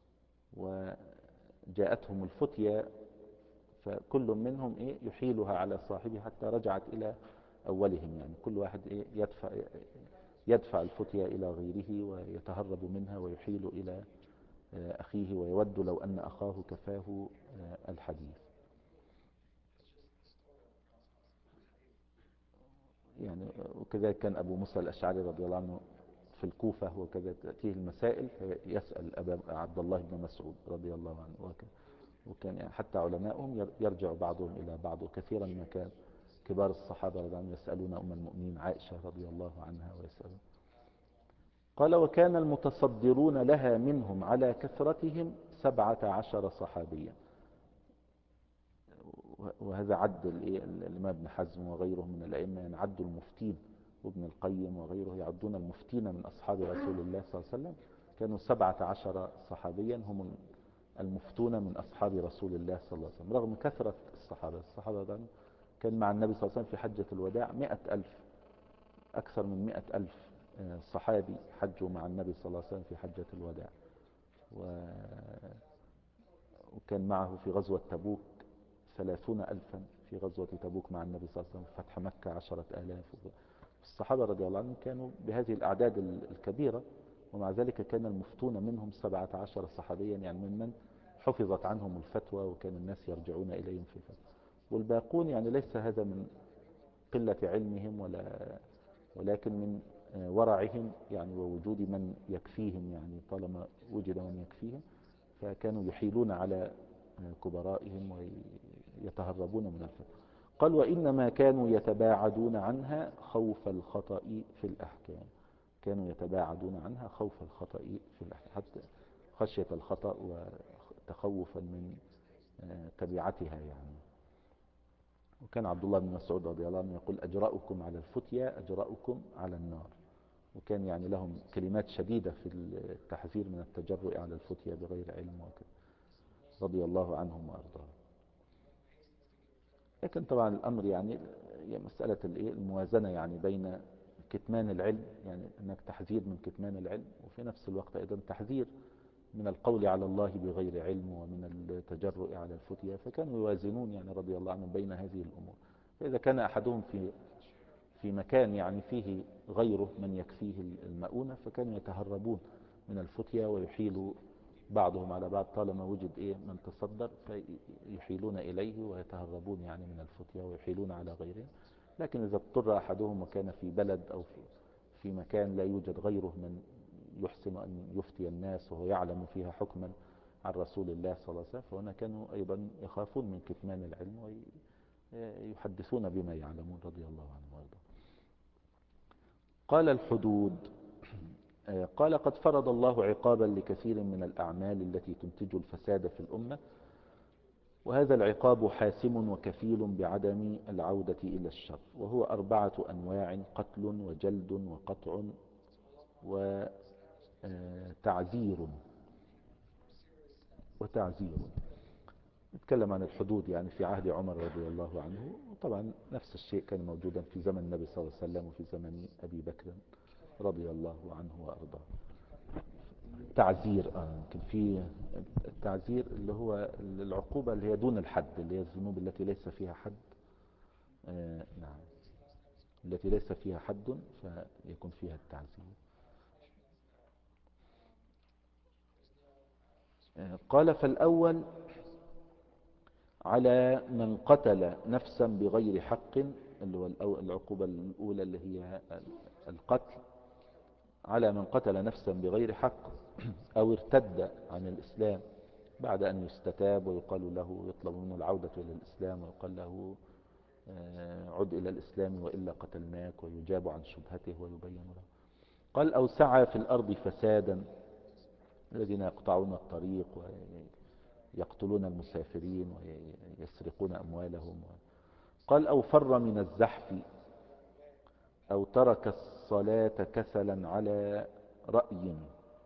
وجاءتهم الفتية فكل منهم يحيلها على صاحبه حتى رجعت إلى أولهم، يعني كل واحد يدفع الفتية إلى غيره ويتهرب منها ويحيل إلى أخيه ويود لو أن أخاه كفاه الحديث. يعني وكذلك كان أبو موسى الأشعري رضي الله عنه في الكوفة، وكذا تأتيه المسائل فيسأل أبا عبد الله بن مسعود رضي الله عنه، وكان يعني حتى علماؤهم يرجع بعضهم إلى بعض، وكثيرا ما كان كبار الصحابة رضي الله عنهم يسألون أم المؤمنين عائشة رضي الله عنها ويسألون. قال وكان المتصدرون لها منهم على كثرتهم 17 صحابيا. وهذا عد الإمام ابن حزم وغيره من الأئمة، يعني عدوا المفتين، وابن القيم وغيره يعدون المفتين من أصحاب رسول الله صلى الله عليه وسلم كانوا 17 صحابيا هم المفتون من أصحاب رسول الله صلى الله عليه وسلم، رغم كثرة الصحابة كان مع النبي صلى الله عليه وسلم في حجة الوداع 100,000، أكثر من 100,000 صحابي حجوا مع النبي صلى الله عليه وسلم في حجة الوداع. وكان معه في غزوة تبوك 30,000 في غزوة تبوك مع النبي صلى الله عليه وسلم، فتح مكة 10,000. الصحابة رضي الله عنهم كانوا بهذه الأعداد الكبيرة، ومع ذلك كان المفتون منهم 17 صحابيا، يعني ممن حفظت عنهم الفتوى وكان الناس يرجعون إليهم في الفتوى. والباقون يعني ليس هذا من قلة علمهم ولكن من ورعهم، يعني ووجود من يكفيهم، يعني طالما وجد من يكفيهم فكانوا يحيلون على كبرائهم ويتهربون من الفتوى. قال وإنما كانوا يتباعدون عنها خوف الخطأ في الأحكام. كانوا يتباعدون عنها خوف الخطأ في الأحكام، حتى خشية الخطأ وتخوفا من تبعتها يعني. وكان عبد الله بن مسعود رضي الله عنه يقول أجرأكم على الفتيا أجرأكم على النار. وكان يعني لهم كلمات شديدة في التحذير من التجرؤ على الفتيا بغير علم وكذا، رضي الله عنهم وأرضاهم. لكن طبعا الأمر يعني مسألة الموازنة يعني بين كتمان العلم، يعني أنك تحذير من كتمان العلم، وفي نفس الوقت أيضا تحذير من القول على الله بغير علم ومن التجرؤ على الفتيا، فكانوا يوازنون يعني رضي الله عنهم بين هذه الأمور. فإذا كان أحدهم في مكان يعني فيه غيره من يكفيه المؤونة، فكانوا يتهربون من الفتية ويحيلوا بعضهم على بعض طالما وجد من تصدر، فيحيلون إليه ويتهربون يعني من الفتية ويحيلون على غيرهم. لكن إذا اضطر أحدهم وكان في بلد أو في مكان لا يوجد غيره من يحسن أن يفتي الناس وهو يعلم فيها حكما عن رسول الله صلى الله عليه وسلم، فهنا كانوا أيضا يخافون من كتمان العلم ويحدثون بما يعلمون رضي الله عنهم وارضاهم. قال الحدود. قال قد فرض الله عقابا لكثير من الأعمال التي تنتج الفساد في الأمة، وهذا العقاب حاسم وكفيل بعدم العودة إلى الشر، وهو 4 أنواع: قتل وجلد وقطع وتعزير. نتكلم عن الحدود يعني في عهد عمر رضي الله عنه، وطبعا نفس الشيء كان موجودا في زمن النبي صلى الله عليه وسلم وفي زمن أبي بكر رضي الله عنه وأرضاه. تعزير يمكن في التعزير اللي هو العقوبة اللي هي دون الحد، اللي هي الذنوب التي ليس فيها حد. نعم، التي ليس فيها حد فيكون فيها التعزير. قال فالأول على من قتل نفسا بغير حق، اللي هو العقوبة الأولى اللي هي القتل، على من قتل نفسا بغير حق أو ارتد عن الإسلام بعد أن يستتاب ويقال له، يطلب منه العودة إلى الإسلام ويقال له عد إلى الإسلام وإلا قتلناك، ويجاب عن شبهته ويبين له. قال أو سعى في الأرض فسادا، الذين يقطعون الطريق ويقتلون المسافرين ويسرقون أموالهم. قال أو فر من الزحف، أو ترك الصلاة كسلا على رأي.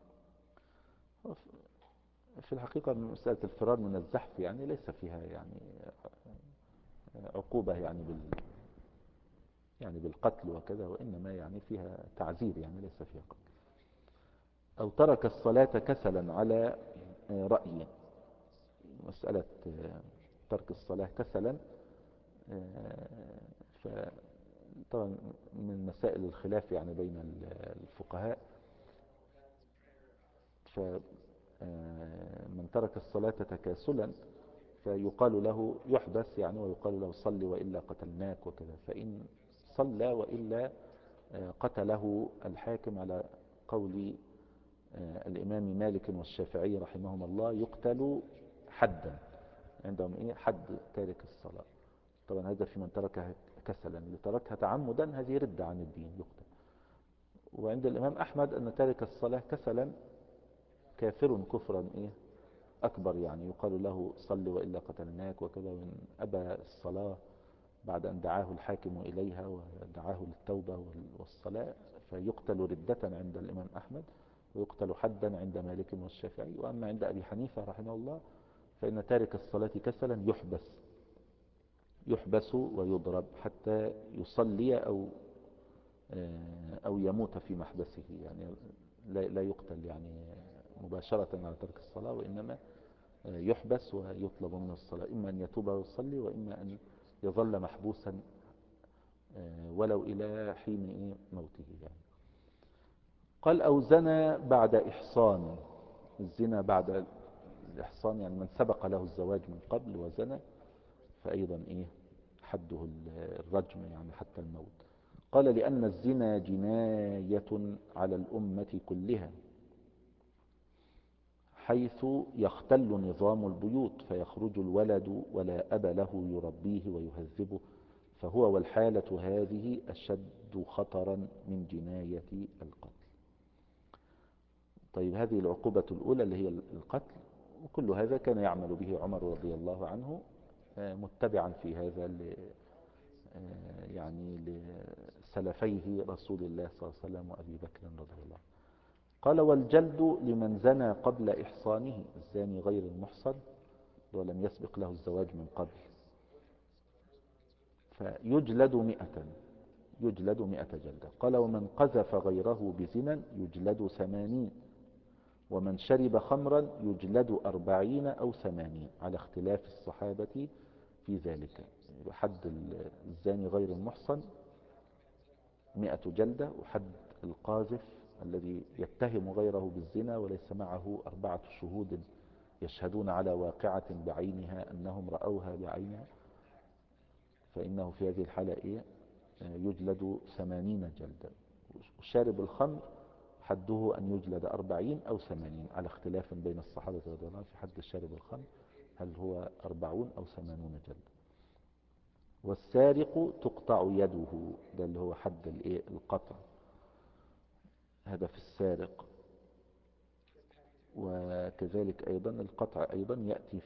في الحقيقة مسألة الفرار من الزحف يعني ليس فيها يعني عقوبة يعني بالقتل وكذا، وإنما يعني فيها تعزير يعني ليس فيها قتل. أو ترك الصلاة كسلا على رأي. مسألة ترك الصلاة كسلا طبعا من مسائل الخلاف يعني بين الفقهاء. فمن ترك الصلاة تكاسلا فيقال له يحبس يعني، ويقال له صل وإلا قتلناك وكذا. فإن صلى وإلا قتله الحاكم على قول الإمام مالك والشافعي رحمهم الله، يقتل حدا عندهم حد تارك الصلاة. طبعا هذا في من تركها كسلا، اللي تركها تعمدا هذه ردة عن الدين يقتل. وعند الإمام أحمد أن تارك الصلاة كسلا كافر كفرا أكبر، يعني يقال له صل وإلا قتلناك وكذا. وإن أبى الصلاة بعد أن دعاه الحاكم إليها ودعاه للتوبة والصلاة فيقتل ردة عند الإمام أحمد، ويقتل حدا عند مالك والشافعي. وأما عند أبي حنيفة رحمه الله فإن تارك الصلاة كسلا يحبس ويضرب حتى يصلي أو يموت في محبسه، يعني لا يقتل يعني مباشرة على ترك الصلاة، وإنما يحبس ويطلب منه الصلاة، إما أن يتوب ويصلي، وإما أن يظل محبوسا ولو إلى حين موته يعني. قال أو زنى بعد إحصان. الزنا بعد الإحصان يعني من سبق له الزواج من قبل وزنى، فأيضا حده الرجم يعني حتى الموت. قال لأن الزنا جناية على الأمة كلها، حيث يختل نظام البيوت فيخرج الولد ولا أب له يربيه ويهذبه، فهو والحالة هذه أشد خطرا من جناية القتل. طيب هذه العقوبة الأولى اللي هي القتل، وكل هذا كان يعمل به عمر رضي الله عنه متبعا في هذا يعني لسلفيه رسول الله صلى الله عليه وسلم وأبي بكر رضي الله عنه. قال والجلد لمن زنى قبل إحصانه، الزاني غير المحصن ولم يسبق له الزواج من قبل، فيجلد 100، يجلد 100 جلدة. قال ومن قذف غيره بزنا يجلد 80، ومن شرب خمرا يجلد 40 أو 80 على اختلاف الصحابة في ذلك. حد الزاني غير المحصن 100 جلدة، وحد القاذف الذي يتهم غيره بالزنا وليس معه 4 شهود يشهدون على واقعة بعينها أنهم رأوها بعينها، فإنه في هذه الحالة يجلد 80 جلدة. وشارب الخمر حده أن يجلد 40 أو 80، على اختلاف بين الصحابة رضي الله عنهم في حد الشارب الخمر، هل هو 40 أو 80 جلدة. والسارق تقطع يده، ده اللي هو حد القطع، هذا في السارق. وكذلك أيضا القطع أيضا يأتي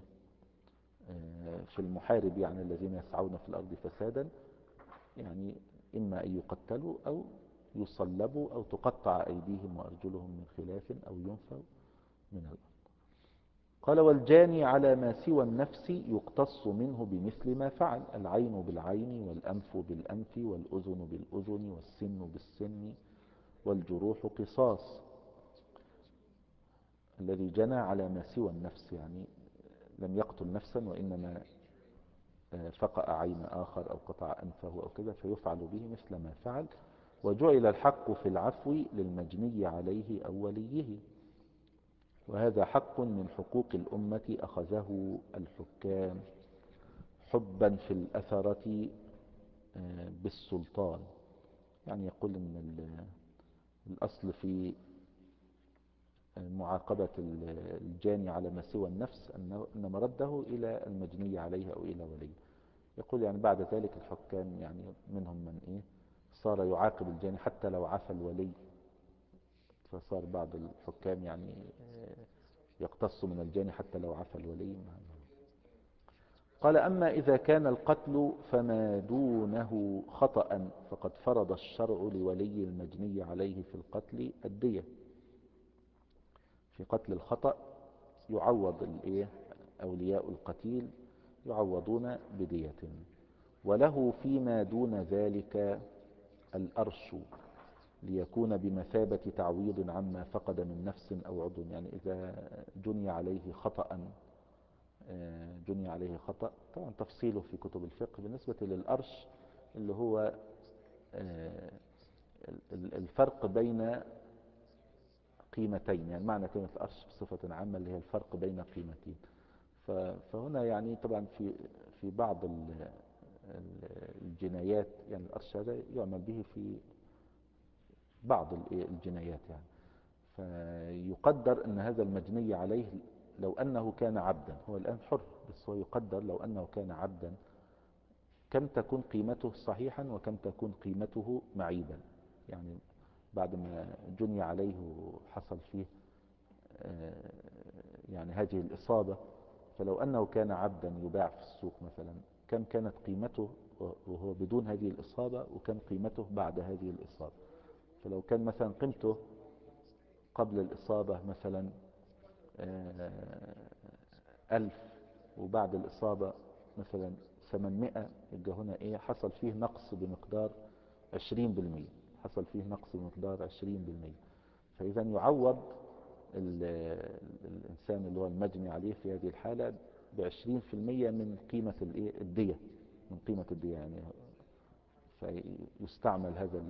في المحارب، يعني الذين يسعون في الأرض فسادا، يعني إما أن يقتلوا أو يصلبوا أو تقطع أيديهم وأرجلهم من خلاف أو ينفوا من الأرض. قال: والجاني على ما سوى النفس يقتص منه بمثل ما فعل: العين بالعين، والأنف بالأنف، والأذن بالأذن، والسن بالسن، والجروح قصاص. الذي جنى على ما سوى النفس يعني لم يقتل نفسا، وإنما فقأ عين آخر أو قطع أنفه أو كذا، فيفعل به مثل ما فعل. وجعل الحق في العفو للمجني عليه أو وليه، وهذا حق من حقوق الأمة أخذه الحكام حبا في الأثرة بالسلطان. يعني يقول إن الأصل في معاقبة الجاني على ما سوى النفس أن مرده إلى المجني عليه أو إلى وليه. يقول يعني بعد ذلك الحكام يعني منهم من صار يعاقب الجاني حتى لو عفى الولي، فصار بعض الحكام يعني يقتص من الجاني حتى لو عفى الولي. قال: أما إذا كان القتل فما دونه خطأ فقد فرض الشرع لولي المجني عليه في القتل الدية. في قتل الخطأ يعوض أولياء القتيل يعوضون بدية. وله فيما دون ذلك الأرش، ليكون بمثابة تعويض عما فقد من نفس أو عضو. يعني إذا جني عليه خطأ، جني عليه خطأ، طبعا تفصيله في كتب الفقه. بالنسبة للأرش اللي هو الفرق بين قيمتين، يعني معنى كلمة الأرش بصفة عامة اللي هي الفرق بين قيمتين. فهنا يعني طبعا في بعض الجنايات، يعني الأرش هذا يعمل به في بعض الجنايات يعني. فيقدر أن هذا المجني عليه لو أنه كان عبدا، هو الآن حر، بس هو يقدر لو أنه كان عبدا كم تكون قيمته صحيحا وكم تكون قيمته معيبا. يعني بعد ما جني عليه وحصل فيه يعني هذه الإصابة، فلو أنه كان عبدا يباع في السوق مثلا، كم كانت قيمته وهو بدون هذه الإصابة، وكم قيمته بعد هذه الإصابة. فلو كان مثلا قيمته قبل الإصابة مثلا 1000، وبعد الإصابة مثلا 800، يبقى هنا حصل فيه نقص بمقدار 20%، حصل فيه نقص بمقدار 20%. فإذا يعوض الإنسان اللي هو المجني عليه في هذه الحالة ب20% من قيمة الدية، من قيمة الدية يعني. فيستعمل هذا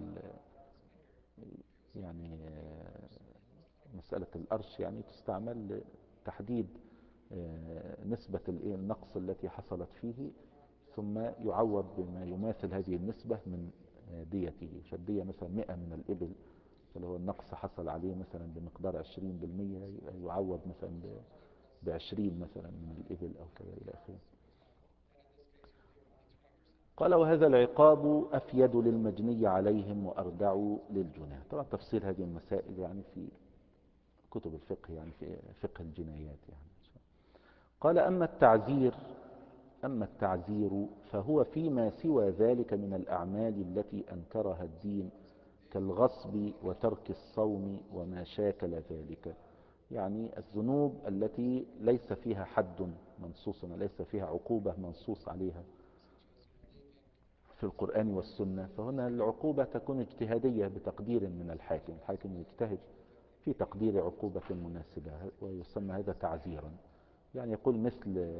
يعني مسألة الأرش يعني تستعمل لتحديد نسبة النقص التي حصلت فيه، ثم يعوض بما يماثل هذه النسبة من ديته. فالدية مثلا 100 من الإبل، فلو النقص حصل عليه مثلا بمقدار 20%، يعوض مثلا ب20 مثلا من الإبل أو كذا إلى آخره. قال: وهذا العقاب أفيد للمجني عليهم وأردع للجناه. طبعا تفصيل هذه المسائل يعني في كتب الفقه، يعني في فقه الجنايات يعني. قال: أما التعزير فهو فيما سوى ذلك من الأعمال التي أنكرها الدين، كالغصب وترك الصوم وما شاكل ذلك. يعني الذنوب التي ليس فيها حد منصوص، ليس فيها عقوبة منصوص عليها في القرآن والسنة، فهنا العقوبة تكون اجتهادية بتقدير من الحاكم. الحاكم يجتهد في تقدير عقوبة مناسبة، ويسمى هذا تعزيرا. يعني يقول مثل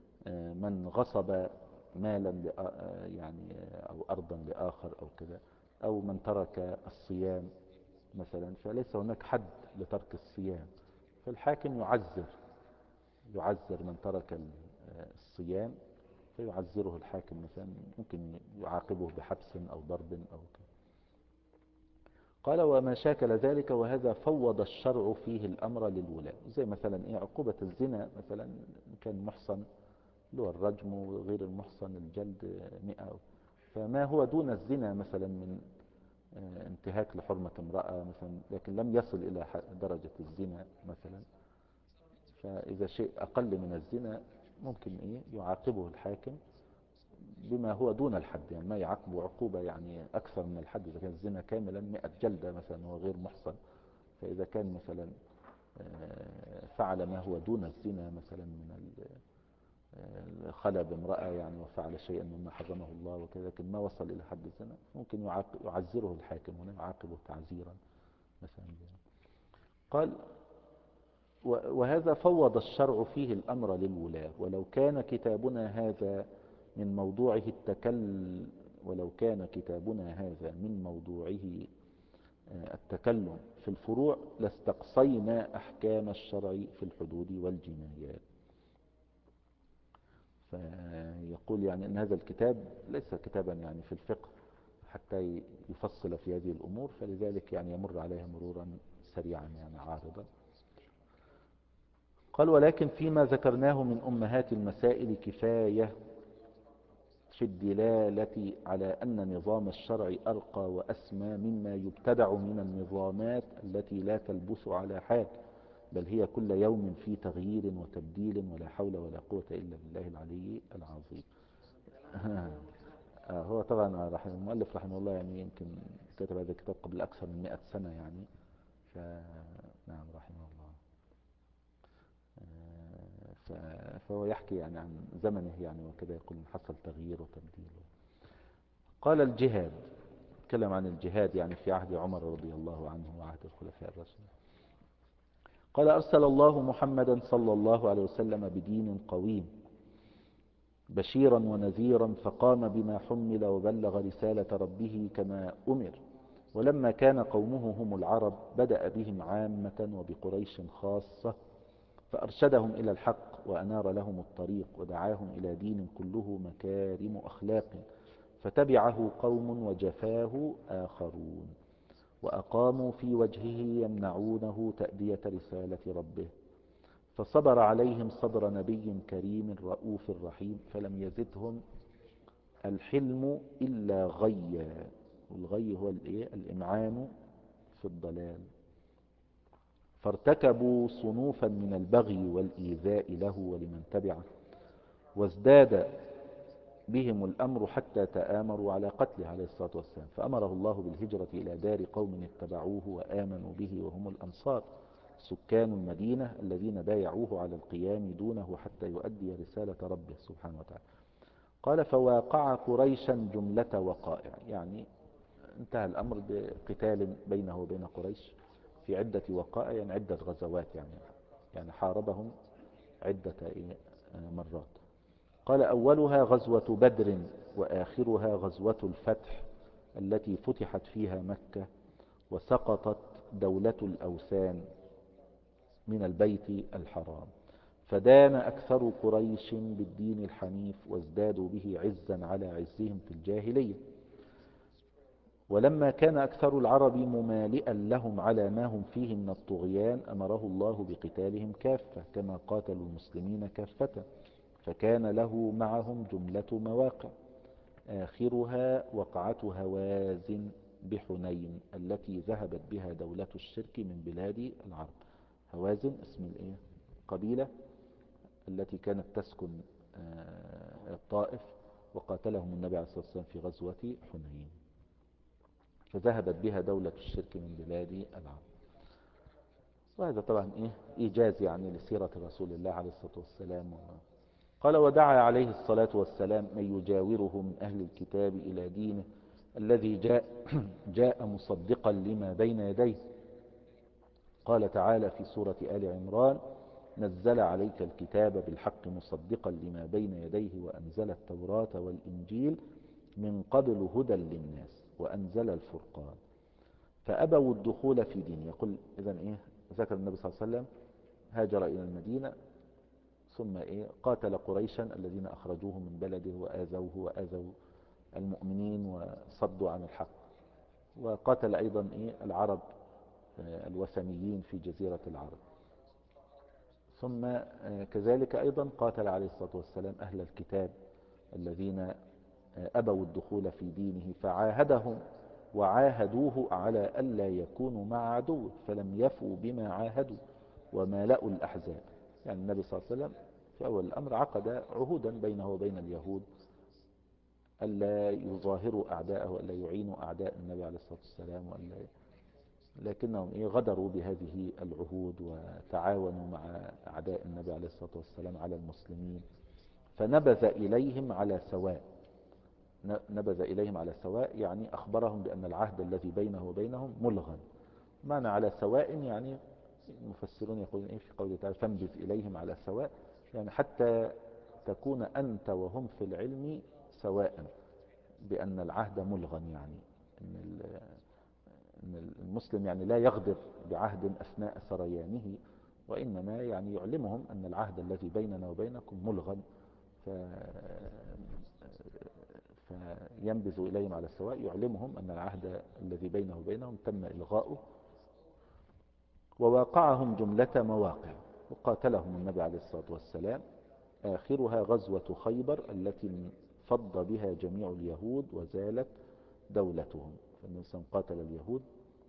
من غصب مالا يعني أو أرضا لآخر أو كذا، أو من ترك الصيام مثلا، فليس هناك حد لترك الصيام، فالحاكم يعزر من ترك الصيام، فيعزره الحاكم مثلا، ممكن يعاقبه بحبس أو ضرب أو كده. قال وما شاكل ذلك، وهذا فوض الشرع فيه الأمر للولاة، زي مثلا إيه عقوبة الزنا مثلا، إن كان محصن اللي هو الرجم، وغير المحصن الجلد 100. فما هو دون الزنا مثلا من انتهاك لحرمة امرأة مثلا، لكن لم يصل إلى درجة الزنا مثلا، فإذا شيء أقل من الزنا ممكن إيه يعاقبه الحاكم بما هو دون الحد، يعني ما يعاقبه عقوبة يعني أكثر من الحد. إذا كان الزنا كاملا 100 جلدة مثلا وهو غير محصن، فإذا كان مثلا فعل ما هو دون الزنا مثلا من خلى بامرأة يعني وفعل شيئا مما حرمه الله وكذا، لكن ما وصل إلى حد الزنا، ممكن يعزره الحاكم هنا، يعاقبه تعزيرا مثلا. قال وهذا فوض الشرع فيه الأمر للولاة، ولو كان كتابنا هذا من موضوعه التكلم في الفروع لاستقصينا أحكام الشرع في الحدود والجنايات. فيقول يعني أن هذا الكتاب ليس كتابا يعني في الفقه حتى يفصل في هذه الأمور، فلذلك يعني يمر عليها مرورا سريعا يعني عارضا. قال ولكن فيما ذكرناه من أمهات المسائل كفاية في الدلالة على أن نظام الشرع أرقى وأسمى مما يبتدع من النظامات التي لا تلبث على حال، بل هي كل يوم في تغيير وتبديل، ولا حول ولا قوة إلا بالله العلي العظيم. هو طبعا المؤلف رحمه الله يعني يمكن كتب هذا الكتاب قبل أكثر من 100 سنة يعني، نعم رحمه الله. فهو يحكي يعني عن زمنه يعني وكذا، يقول حصل تغيير وتبديل. قال الجهاد، تكلم عن الجهاد يعني في عهد عمر رضي الله عنه وعهد الخلفاء الراشدين. قال أرسل الله محمدا صلى الله عليه وسلم بدين قويم بشيرا ونذيرا، فقام بما حمل وبلغ رسالة ربه كما أمر. ولما كان قومه هم العرب بدأ بهم عامة وبقريش خاصة، فأرشدهم إلى الحق وأنار لهم الطريق ودعاهم إلى دين كله مكارم أخلاق، فتبعه قوم وجفاه آخرون، وأقاموا في وجهه يمنعونه تأدية رسالة ربه، فصبر عليهم صبر نبي كريم رؤوف رحيم، فلم يزدهم الحلم إلا غيا. والغي هو الإمعان في الضلال، فارتكبوا صنوفا من البغي والإيذاء له ولمن تبعه، وازداد بهم الأمر حتى تآمروا على قتله عليه الصلاة والسلام، فأمره الله بالهجرة إلى دار قوم اتبعوه وآمنوا به وهم الأنصار سكان المدينة الذين بايعوه على القيام دونه حتى يؤدي رسالة ربه سبحانه وتعالى. قال فواقع قريشا جملة وقائع، يعني انتهى الأمر بقتال بينه وبين قريش في عدة وقائع، يعني عدة غزوات يعني حاربهم عدة مرات. قال أولها غزوة بدر، وآخرها غزوة الفتح التي فتحت فيها مكة وسقطت دولة الأوثان من البيت الحرام، فدان أكثر قريش بالدين الحنيف وازدادوا به عزا على عزهم في الجاهلية. ولما كان أكثر العرب ممالئا لهم على ما هم فيه من الطغيان، أمره الله بقتالهم كافة كما قاتلوا المسلمين كافة، فكان له معهم جملة مواقع، آخرها وقعة هوازن بحنين التي ذهبت بها دولة الشرك من بلاد العرب. هوازن اسم قبيلة التي كانت تسكن الطائف، وقاتلهم النبي عليه الصلاة والسلام في غزوة حنين، فذهبت بها دولة الشرك من بلاد العرب. وهذا طبعا إيجاز يعني لسيرة رسول الله عليه الصلاة والسلام. قال ودعا عليه الصلاة والسلام من يجاوره من أهل الكتاب إلى دينه الذي جاء مصدقا لما بين يديه. قال تعالى في سورة آل عمران نزل عليك الكتاب بالحق مصدقا لما بين يديه وأنزل التوراة والإنجيل من قبل هدى للناس وأنزل الفرقان فأبوا الدخول في دينه. يقول إذن إيه، ذكر النبي صلى الله عليه وسلم هاجر إلى المدينة، ثم إيه قاتل قريشا الذين أخرجوه من بلده وآذوه وآذوا المؤمنين وصدوا عن الحق، وقاتل أيضا إيه العرب الوثنيين في جزيرة العرب، ثم كذلك أيضا قاتل عليه الصلاة والسلام أهل الكتاب الذين أبوا الدخول في دينه، فعاهدهم وعاهدوه على ألا يكونوا مع عدوه فلم يفوا بما عاهدوا ومالأوا الأحزاب. يعني النبي صلى الله عليه وسلم في أول الأمر عقد عهودا بينه وبين اليهود ألا يظاهروا أعداءه وألا يعينوا أعداء النبي عليه الصلاة والسلام، لكنهم غدروا بهذه العهود وتعاونوا مع أعداء النبي عليه الصلاة والسلام على المسلمين، فنبذ إليهم على سواء. نبذ إليهم على سواء يعني أخبرهم بأن العهد الذي بينه وبينهم ملغى. معنى على سواء يعني المفسرون يقولون في قوله تعالى فانبذ إليهم على سواء، يعني حتى تكون أنت وهم في العلم سواء بأن العهد ملغى، يعني إن المسلم يعني لا يغدر بعهد أثناء سريانه، وإنما يعني يعلمهم أن العهد الذي بيننا وبينكم ملغى، فينبذ إليهم على السواء، يعلمهم أن العهد الذي بينه وبينهم تم إلغاؤه. وواقعهم جملة مواقع، وقاتلهم النبي عليه الصلاة والسلام، آخرها غزوة خيبر التي فض بها جميع اليهود وزالت دولتهم. فالنبي صلى الله عليه وسلم قاتل اليهود،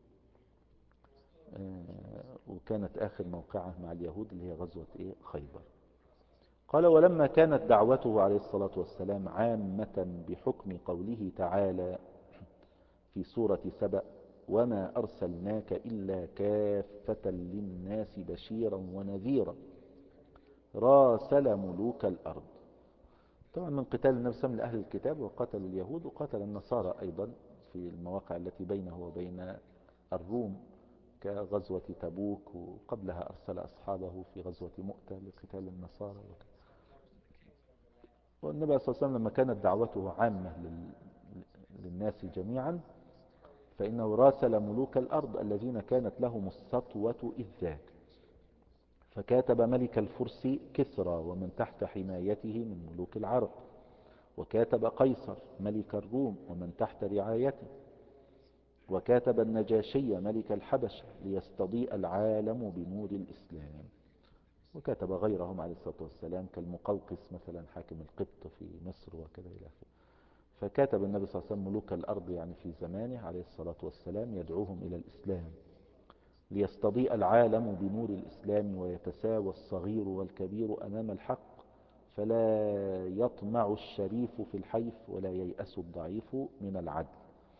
وكانت آخر موقعة مع اليهود اللي هي غزوة خيبر. قال ولما كانت دعوته عليه الصلاة والسلام عامة بحكم قوله تعالى في سورة سبأ وما أرسلناك إلا كافة للناس بشيرا ونذيرا راسل ملوك الأرض. طبعا من قتال النبي صلى الله عليه وسلم لأهل الكتاب، وقتل اليهود وقتل النصارى أيضا في المواقع التي بينه وبين الروم كغزوة تبوك، وقبلها أرسل أصحابه في غزوة مؤتة لقتال النصارى. والنبي صلى الله عليه وسلم لما كانت دعوته عامة للناس جميعا، فإنه راسل ملوك الأرض الذين كانت لهم السطوة إذ ذاك، فكاتب ملك الفرس كسرى ومن تحت حمايته من ملوك العرب، وكاتب قيصر ملك الروم ومن تحت رعايته، وكاتب النجاشي ملك الحبشة ليستضيء العالم بنور الإسلام، وكاتب غيرهم عليه الصلاة والسلام كالمقوقس مثلا حاكم القبط في مصر وكذا إلى آخره. فكاتب النبي صلى الله عليه وسلم ملوك الأرض يعني في زمانه عليه الصلاة والسلام يدعوهم إلى الإسلام ليستضيء العالم بنور الإسلام ويتساوى الصغير والكبير أمام الحق، فلا يطمع الشريف في الحيف ولا ييأس الضعيف من العدل،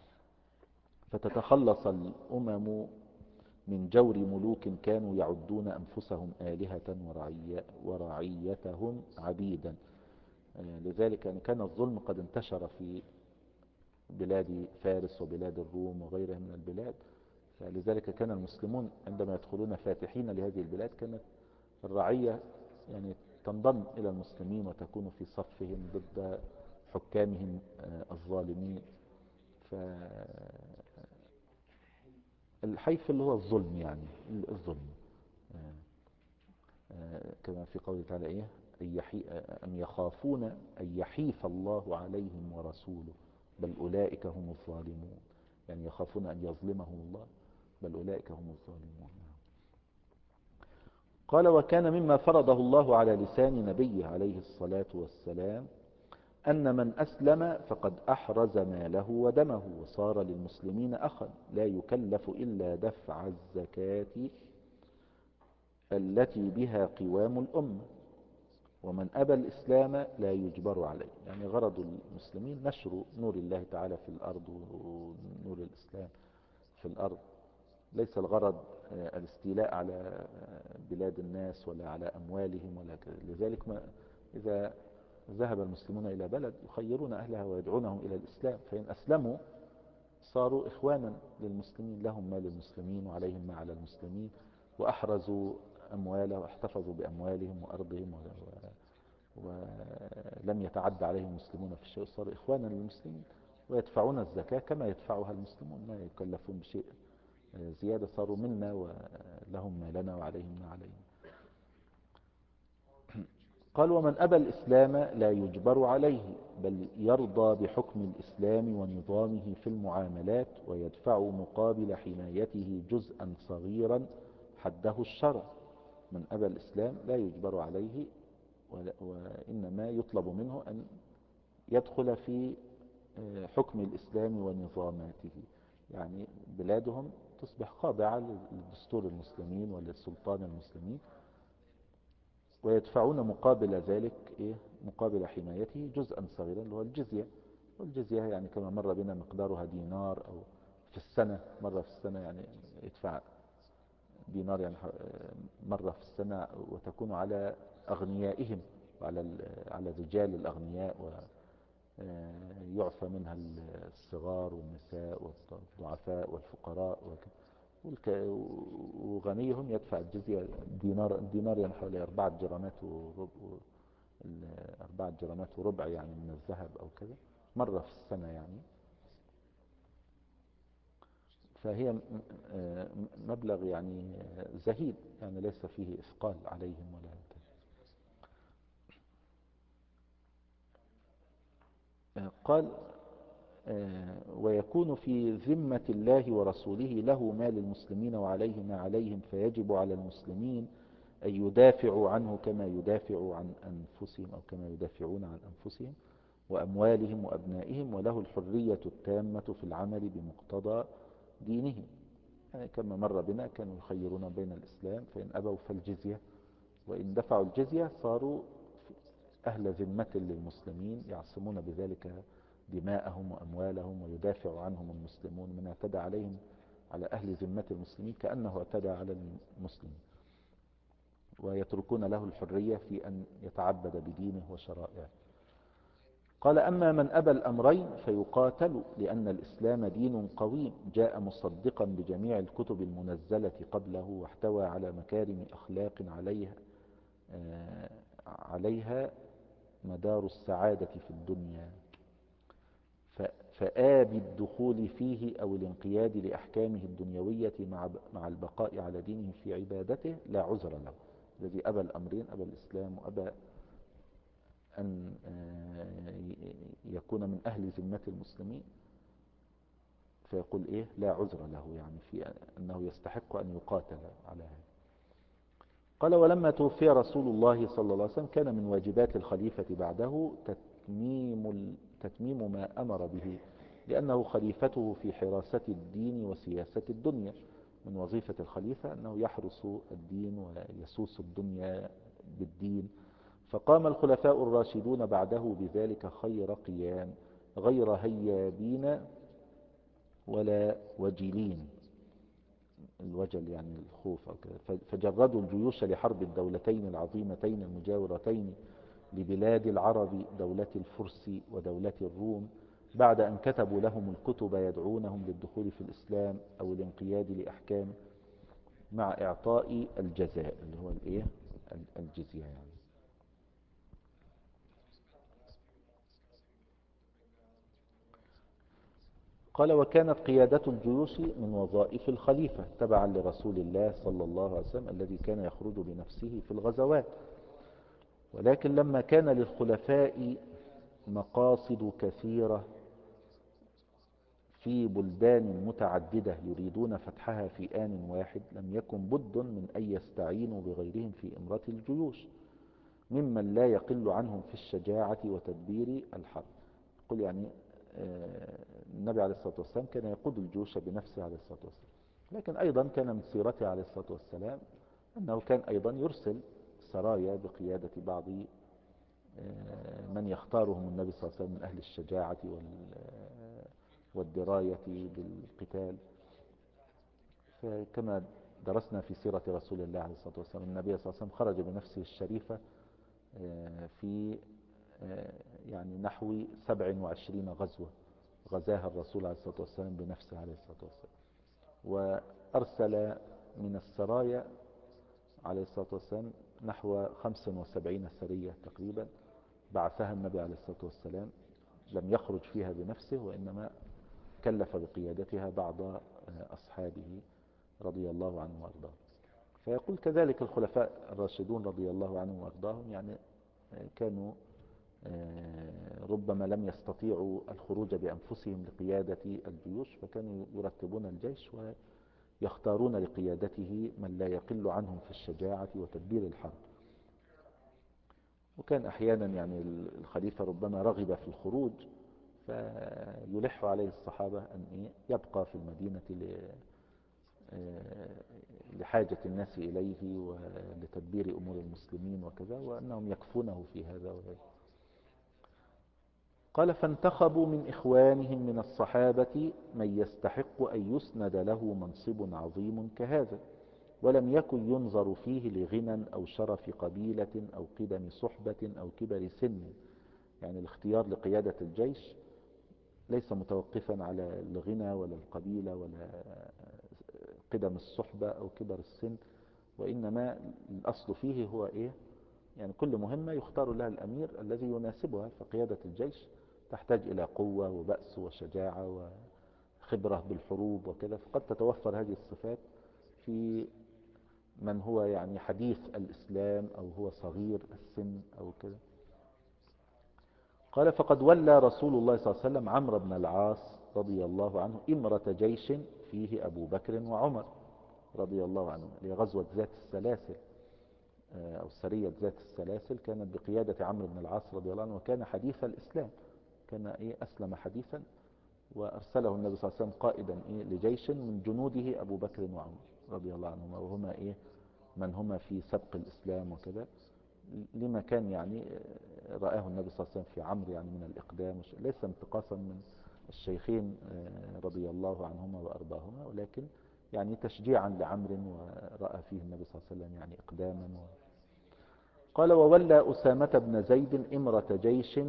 فتتخلص الأمم من جور ملوك كانوا يعدون أنفسهم آلهة ورعيتهم عبيدا. لذلك يعني كان الظلم قد انتشر في بلاد فارس وبلاد الروم وغيرها من البلاد، فلذلك كان المسلمون عندما يدخلون فاتحين لهذه البلاد كانت الرعية يعني تنضم إلى المسلمين وتكون في صفهم ضد حكامهم الظالمين. فالحيف اللي هو الظلم، يعني الظلم، كما في قوله تعالى أم يخافون أن يحيف الله عليهم ورسوله بل أولئك هم الظالمون، يعني يخافون أن يظلمهم الله بل أولئك هم الظالمون. قال وكان مما فرضه الله على لسان نبيه عليه الصلاة والسلام أن من أسلم فقد أحرز ماله ودمه وصار للمسلمين أخا لا يكلف إلا دفع الزكاة التي بها قوام الأمة، ومن أبى الإسلام لا يجبر عليه. يعني غرض المسلمين نشر نور الله تعالى في الأرض ونور الإسلام في الأرض، ليس الغرض الاستيلاء على بلاد الناس ولا على أموالهم ولا كذا. لذلك إذا ذهب المسلمون إلى بلد يخيرون أهلها ويدعونهم إلى الإسلام، فإن أسلموا صاروا إخوانا للمسلمين، لهم مال المسلمين وعليهم ما على المسلمين، وأحرزوا أمواله واحتفظوا بأموالهم وأرضهم ولم يتعدى عليهم المسلمون في الشيء، صاروا إخوانا للمسلمين. ويدفعون الزكاة كما يدفعها المسلمون، ما يكلفون بشيء زيادة، صاروا منا ولهم ما لنا وعليهم ما علينا. قال ومن أبى الإسلام لا يجبر عليه، بل يرضى بحكم الإسلام ونظامه في المعاملات، ويدفع مقابل حمايته جزءا صغيرا حده الشرع. من أبى الإسلام لا يجبر عليه، وإنما يطلب منه أن يدخل في حكم الإسلام ونظاماته، يعني بلادهم تصبح خاضعة لدستور المسلمين وللسلطان المسلمين، ويدفعون مقابل ذلك مقابل حمايته جزءا صغيرا اللي هو الجزية. والجزية يعني كما مر بنا مقدارها دينار، أو في السنة مرة في السنة، يعني يدفع دينار يعني مرة في السنة، وتكون على أغنيائهم وعلى على الرجال الأغنياء، ويعفى منها الصغار والنساء والضعفاء والفقراء وغنيهم يدفع الجزية دينار. الدينار يعني حوالي 4 جرامات وربع، 4 جرامات وربع يعني من الذهب أو كذا، مرة في السنة يعني. فهي مبلغ يعني زهيد، يعني ليس فيه إثقال عليهم ولا قال ويكون في ذمة الله ورسوله له ما للمسلمين وعليه ما عليهم، فيجب على المسلمين أن يدافعوا عنه كما يدافعوا عن أنفسهم، أو كما يدافعون عن أنفسهم وأموالهم وأبنائهم، وله الحرية التامة في العمل بمقتضى دينهم. يعني كما مر بنا كانوا يخيرون بين الإسلام، فإن أبوا فالجزية، وإن دفعوا الجزية صاروا أهل ذمة للمسلمين، يعصمون بذلك دماءهم وأموالهم، ويدافع عنهم المسلمون من اعتدى عليهم، على أهل ذمة المسلمين كأنه اعتدى على المسلمين، ويتركون له الحرية في أن يتعبد بدينه وشرائعه. قال أما من أبى الأمرين فيقاتل، لأن الإسلام دين قويم جاء مصدقا بجميع الكتب المنزلة قبله، واحتوى على مكارم أخلاق عليها مدار السعادة في الدنيا، فآبي الدخول فيه أو الانقياد لأحكامه الدنيوية مع البقاء على دينه في عبادته لا عذر له. الذي أبى الأمرين، أبى الإسلام وأبى أن يكون من أهل ذمة المسلمين، فيقول لا عذر له، يعني في أنه يستحق أن يقاتل على هذا. قال ولما توفي رسول الله صلى الله عليه وسلم كان من واجبات الخليفة بعده تتميم ما أمر به، لأنه خليفته في حراسة الدين وسياسة الدنيا. من وظيفة الخليفة أنه يحرس الدين ويسوس الدنيا بالدين. فقام الخلفاء الراشدون بعده بذلك خير قيام، غير هيابين ولا وجلين، الوجل يعني الخوف أو كذا، فجردوا الجيوش لحرب الدولتين العظيمتين المجاورتين لبلاد العرب، دولة الفرس ودولة الروم، بعد أن كتبوا لهم الكتب يدعونهم للدخول في الإسلام أو الانقياد لأحكام، مع إعطاء الجزاء اللي هو الجزية يعني. قال وكانت قيادة الجيوش من وظائف الخليفة تبعا لرسول الله صلى الله عليه وسلم، الذي كان يخرج بنفسه في الغزوات. ولكن لما كان للخلفاء مقاصد كثيرة في بلدان متعددة يريدون فتحها في آن واحد، لم يكن بد من أن يستعينوا بغيرهم في إمرة الجيوش، ممن لا يقل عنهم في الشجاعة وتدبير الحرب. قل يعني النبي عليه الصلاة والسلام كان يقود الجيوش بنفسه عليه الصلاة والسلام، لكن أيضا كان من سيرته عليه الصلاة والسلام أنه كان أيضا يرسل سرايا بقيادة بعض من يختارهم النبي صلى الله عليه وسلم من أهل الشجاعة والدراية بالقتال. فكما درسنا في سيرة رسول الله عليه الصلاة والسلام، النبي صلى الله عليه وسلم خرج بنفسه الشريفة في يعني نحو 27 غزوة غزاها الرسول عليه الصلاة والسلام بنفسه عليه الصلاة والسلام، وأرسل من السرايا عليه الصلاة والسلام نحو 75 سرية تقريبا بعثها النبي عليه الصلاة والسلام لم يخرج فيها بنفسه، وإنما كلف بقيادتها بعض أصحابه رضي الله عنه وأرضاه. فيقول كذلك الخلفاء الراشدون رضي الله عنهم وأرضاهم، يعني كانوا ربما لم يستطيعوا الخروج بأنفسهم لقيادة الجيوش، فكانوا يرتبون الجيش ويختارون لقيادته من لا يقل عنهم في الشجاعة وتدبير الحرب. وكان أحيانا يعني الخليفة ربما رغب في الخروج، فيلح عليه الصحابة أن يبقى في المدينة لحاجة الناس إليه ولتدبير أمور المسلمين وكذا، وأنهم يكفونه في هذا وذلك. قال: فانتخبوا من إخوانهم من الصحابة من يستحق أن يسند له منصب عظيم كهذا، ولم يكن ينظر فيه لغنى أو شرف قبيلة أو قدم صحبة أو كبر سن. يعني الاختيار لقيادة الجيش ليس متوقفا على الغنى ولا القبيلة ولا قدم الصحبة أو كبر السن، وإنما الأصل فيه هو إيه؟ يعني كل مهمة يختار لها الأمير الذي يناسبها. فقيادة الجيش تحتاج إلى قوة وبأس وشجاعة وخبرة بالحروب وكذا، فقد تتوفر هذه الصفات في من هو يعني حديث الإسلام أو هو صغير السن أو كذا. قال: فقد ولى رسول الله صلى الله عليه وسلم عمرو بن العاص رضي الله عنه إمرة جيش فيه أبو بكر وعمر رضي الله عنهم، لغزوة ذات السلاسل أو سرية ذات السلاسل، كانت بقيادة عمرو بن العاص رضي الله عنه، وكان حديث الإسلام، كان أسلم حديثا، وأرسله النبي صلى الله عليه وسلم قائدا لجيش من جنوده أبو بكر وعمر رضي الله عنهما، وهما من هما في سبق الإسلام وكذا، لما كان يعني رآه النبي صلى الله عليه وسلم في عمرو يعني من الإقدام، ليس انتقاصا من الشيخين رضي الله عنهما وأرضاهما، ولكن يعني تشجيعا لعمرو، ورأى فيه النبي صلى الله عليه وسلم يعني إقداما قال: وولى أسامة بن زيد إمرة جيش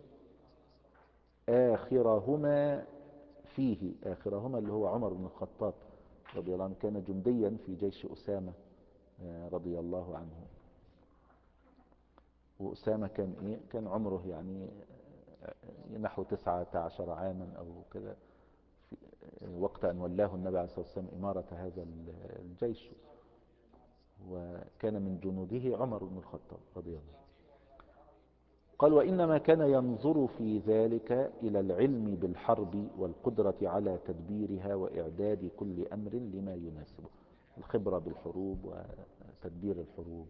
آخرهما فيه، آخرهما اللي هو عمر بن الخطاب رضي الله عنه، كان جنديا في جيش أسامة رضي الله عنه. وأسامة كان عمره يعني نحو 19 عاما أو كذا وقت أن ولاه النبي عليه الصلاة والسلام إمارة هذا الجيش، وكان من جنوده عمر بن الخطاب رضي الله عنه. قال: وإنما كان ينظر في ذلك إلى العلم بالحرب والقدرة على تدبيرها وإعداد كل أمر لما يناسبه، الخبرة بالحروب وتدبير الحروب.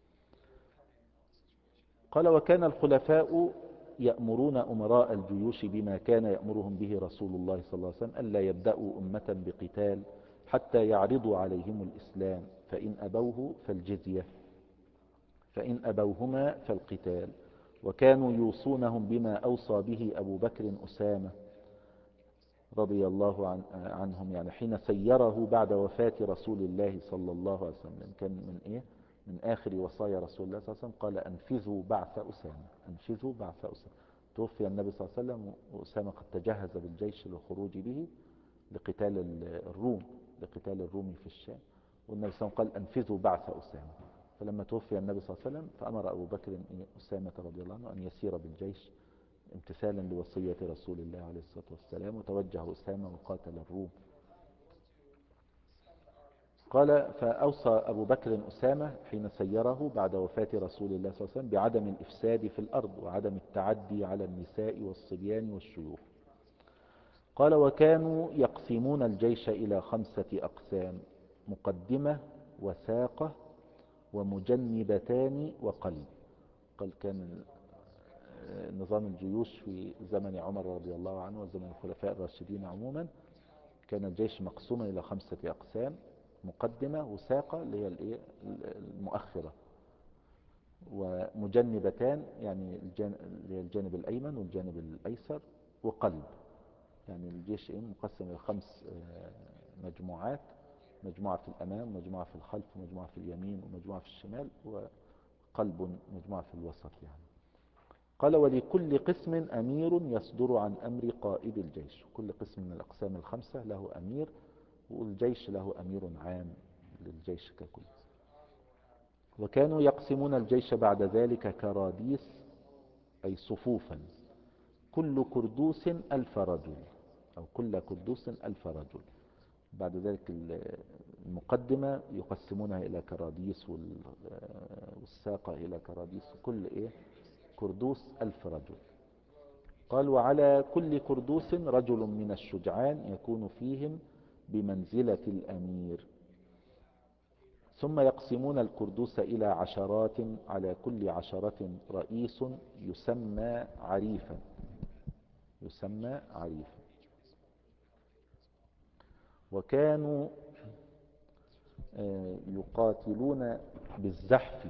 قال: وكان الخلفاء يأمرون أمراء الجيوش بما كان يأمرهم به رسول الله صلى الله عليه وسلم، ألا يبدأوا أمة بقتال حتى يعرضوا عليهم الإسلام، فإن أبوه فالجزية، فإن أبوهما فالقتال. وكانوا يوصونهم بما أوصى به أبو بكر أسامة رضي الله عنهم، يعني حين سيره بعد وفاة رسول الله صلى الله عليه وسلم، كان من آخر وصايا رسول الله صلى الله عليه وسلم قال: أنفذوا بعث أسامة، أنفذوا بعث أسامة. توفي النبي صلى الله عليه وسلم وأسامة قد تجهز بالجيش للخروج به لقتال الروم، لقتال الروم في الشام، والنبي صلى الله عليه وسلم قال: أنفذوا بعث أسامة. فلما توفي النبي صلى الله عليه وسلم فأمر أبو بكر أسامة رضي الله عنه أن يسير بالجيش امتثالا لوصية رسول الله عليه الصلاة والسلام، وتوجه أسامة وقاتل الروم. قال: فأوصى أبو بكر أسامة حين سيره بعد وفاة رسول الله صلى الله عليه وسلم بعدم الإفساد في الأرض وعدم التعدي على النساء والصبيان والشيوخ. قال: وكانوا يقسمون الجيش إلى 5 أقسام: مقدمة وساقة ومجنبتان وقلب. قال: كان نظام الجيوش في زمن عمر رضي الله عنه وزمن الخلفاء الراشدين عموما، كان الجيش مقسوما إلى 5 أقسام: مقدمة وساقة اللي هي المؤخرة، ومجنبتان يعني الجانب الأيمن والجانب الأيسر، وقلب. يعني الجيش مقسم إلى 5 مجموعات: مجموعة في الأمام، مجموعة في الخلف، مجموعة في اليمين، ومجموعة في الشمال، وقلب مجموعة في الوسط يعني. قال: ولكل قسم أمير يصدر عن أمر قائد الجيش. كل قسم من الأقسام ال5 له أمير، والجيش له أمير عام للجيش ككل. وكانوا يقسمون الجيش بعد ذلك كراديس، أي صفوفا، كل كردوس 1000 رجل، أو كل كردوس 1000 رجل. بعد ذلك المقدمة يقسمونها إلى كراديس، والساقة إلى كراديس، كل كردوس 1000 رجل. قال: وعلى كل كردوس رجل من الشجعان يكون فيهم بمنزلة الأمير. ثم يقسمون الكردوس إلى عشرات، على كل عشرة رئيس يسمى عريفا. يسمى عريفا. وكانوا يقاتلون بالزحف،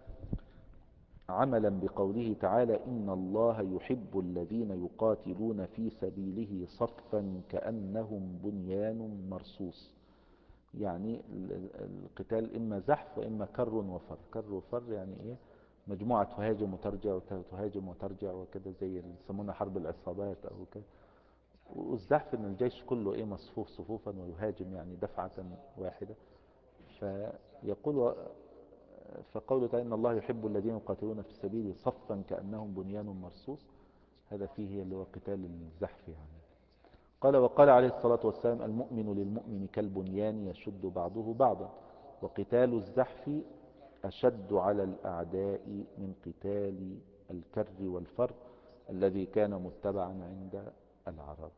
عملا بقوله تعالى: إن الله يحب الذين يقاتلون في سبيله صفا كأنهم بنيان مرصوص. يعني القتال إما زحف وإما كر وفر. كر وفر يعني مجموعة تهاجم وترجع وتهاجم وترجع وكده، زي اللي يسمونها حرب العصابات أو كده. والزحف إن الجيش كله مصفوف صفوفا ويهاجم يعني دفعة واحدة. فيقول فقوله تعالى: إن الله يحب الذين يقاتلون في سبيله صفا كأنهم بنيان مرصوص، هذا فيه اللي هو قتال الزحف يعني. قال: وقال عليه الصلاة والسلام: المؤمن للمؤمن كالبنيان يشد بعضه بعضا. وقتال الزحف أشد على الأعداء من قتال الكر والفر الذي كان متبعا عند العرب.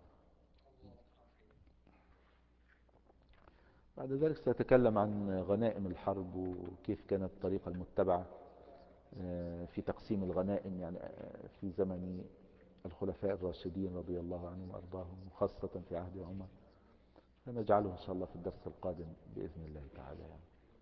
بعد ذلك سيتكلم عن غنائم الحرب وكيف كانت الطريقة المتبعة في تقسيم الغنائم، يعني في زمن الخلفاء الراشدين رضي الله عنهم وأرضاهم، وخاصة في عهد عمر. فنجعله إن شاء الله في الدرس القادم بإذن الله تعالى يعني.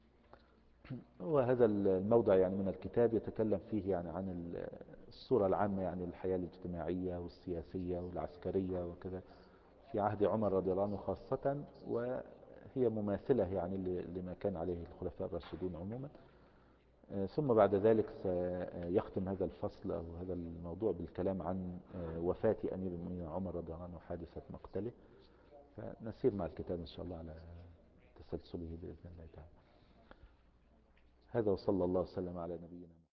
وهذا الموضع يعني من الكتاب يتكلم فيه يعني عن الصورة العامة، يعني الحياة الاجتماعية والسياسية والعسكرية وكذا في عهد عمر رضي الله عنه خاصة، وهي مماثلة يعني لما كان عليه الخلفاء الراشدون عموما. ثم بعد ذلك سيختم هذا الفصل أو هذا الموضوع بالكلام عن وفاة أمير المؤمنين عمر رضي الله عنه، حادثة مقتله. فنسير مع الكتاب إن شاء الله على تسلسله بإذن الله تعالى. هذا وصلى الله وسلم على نبينا.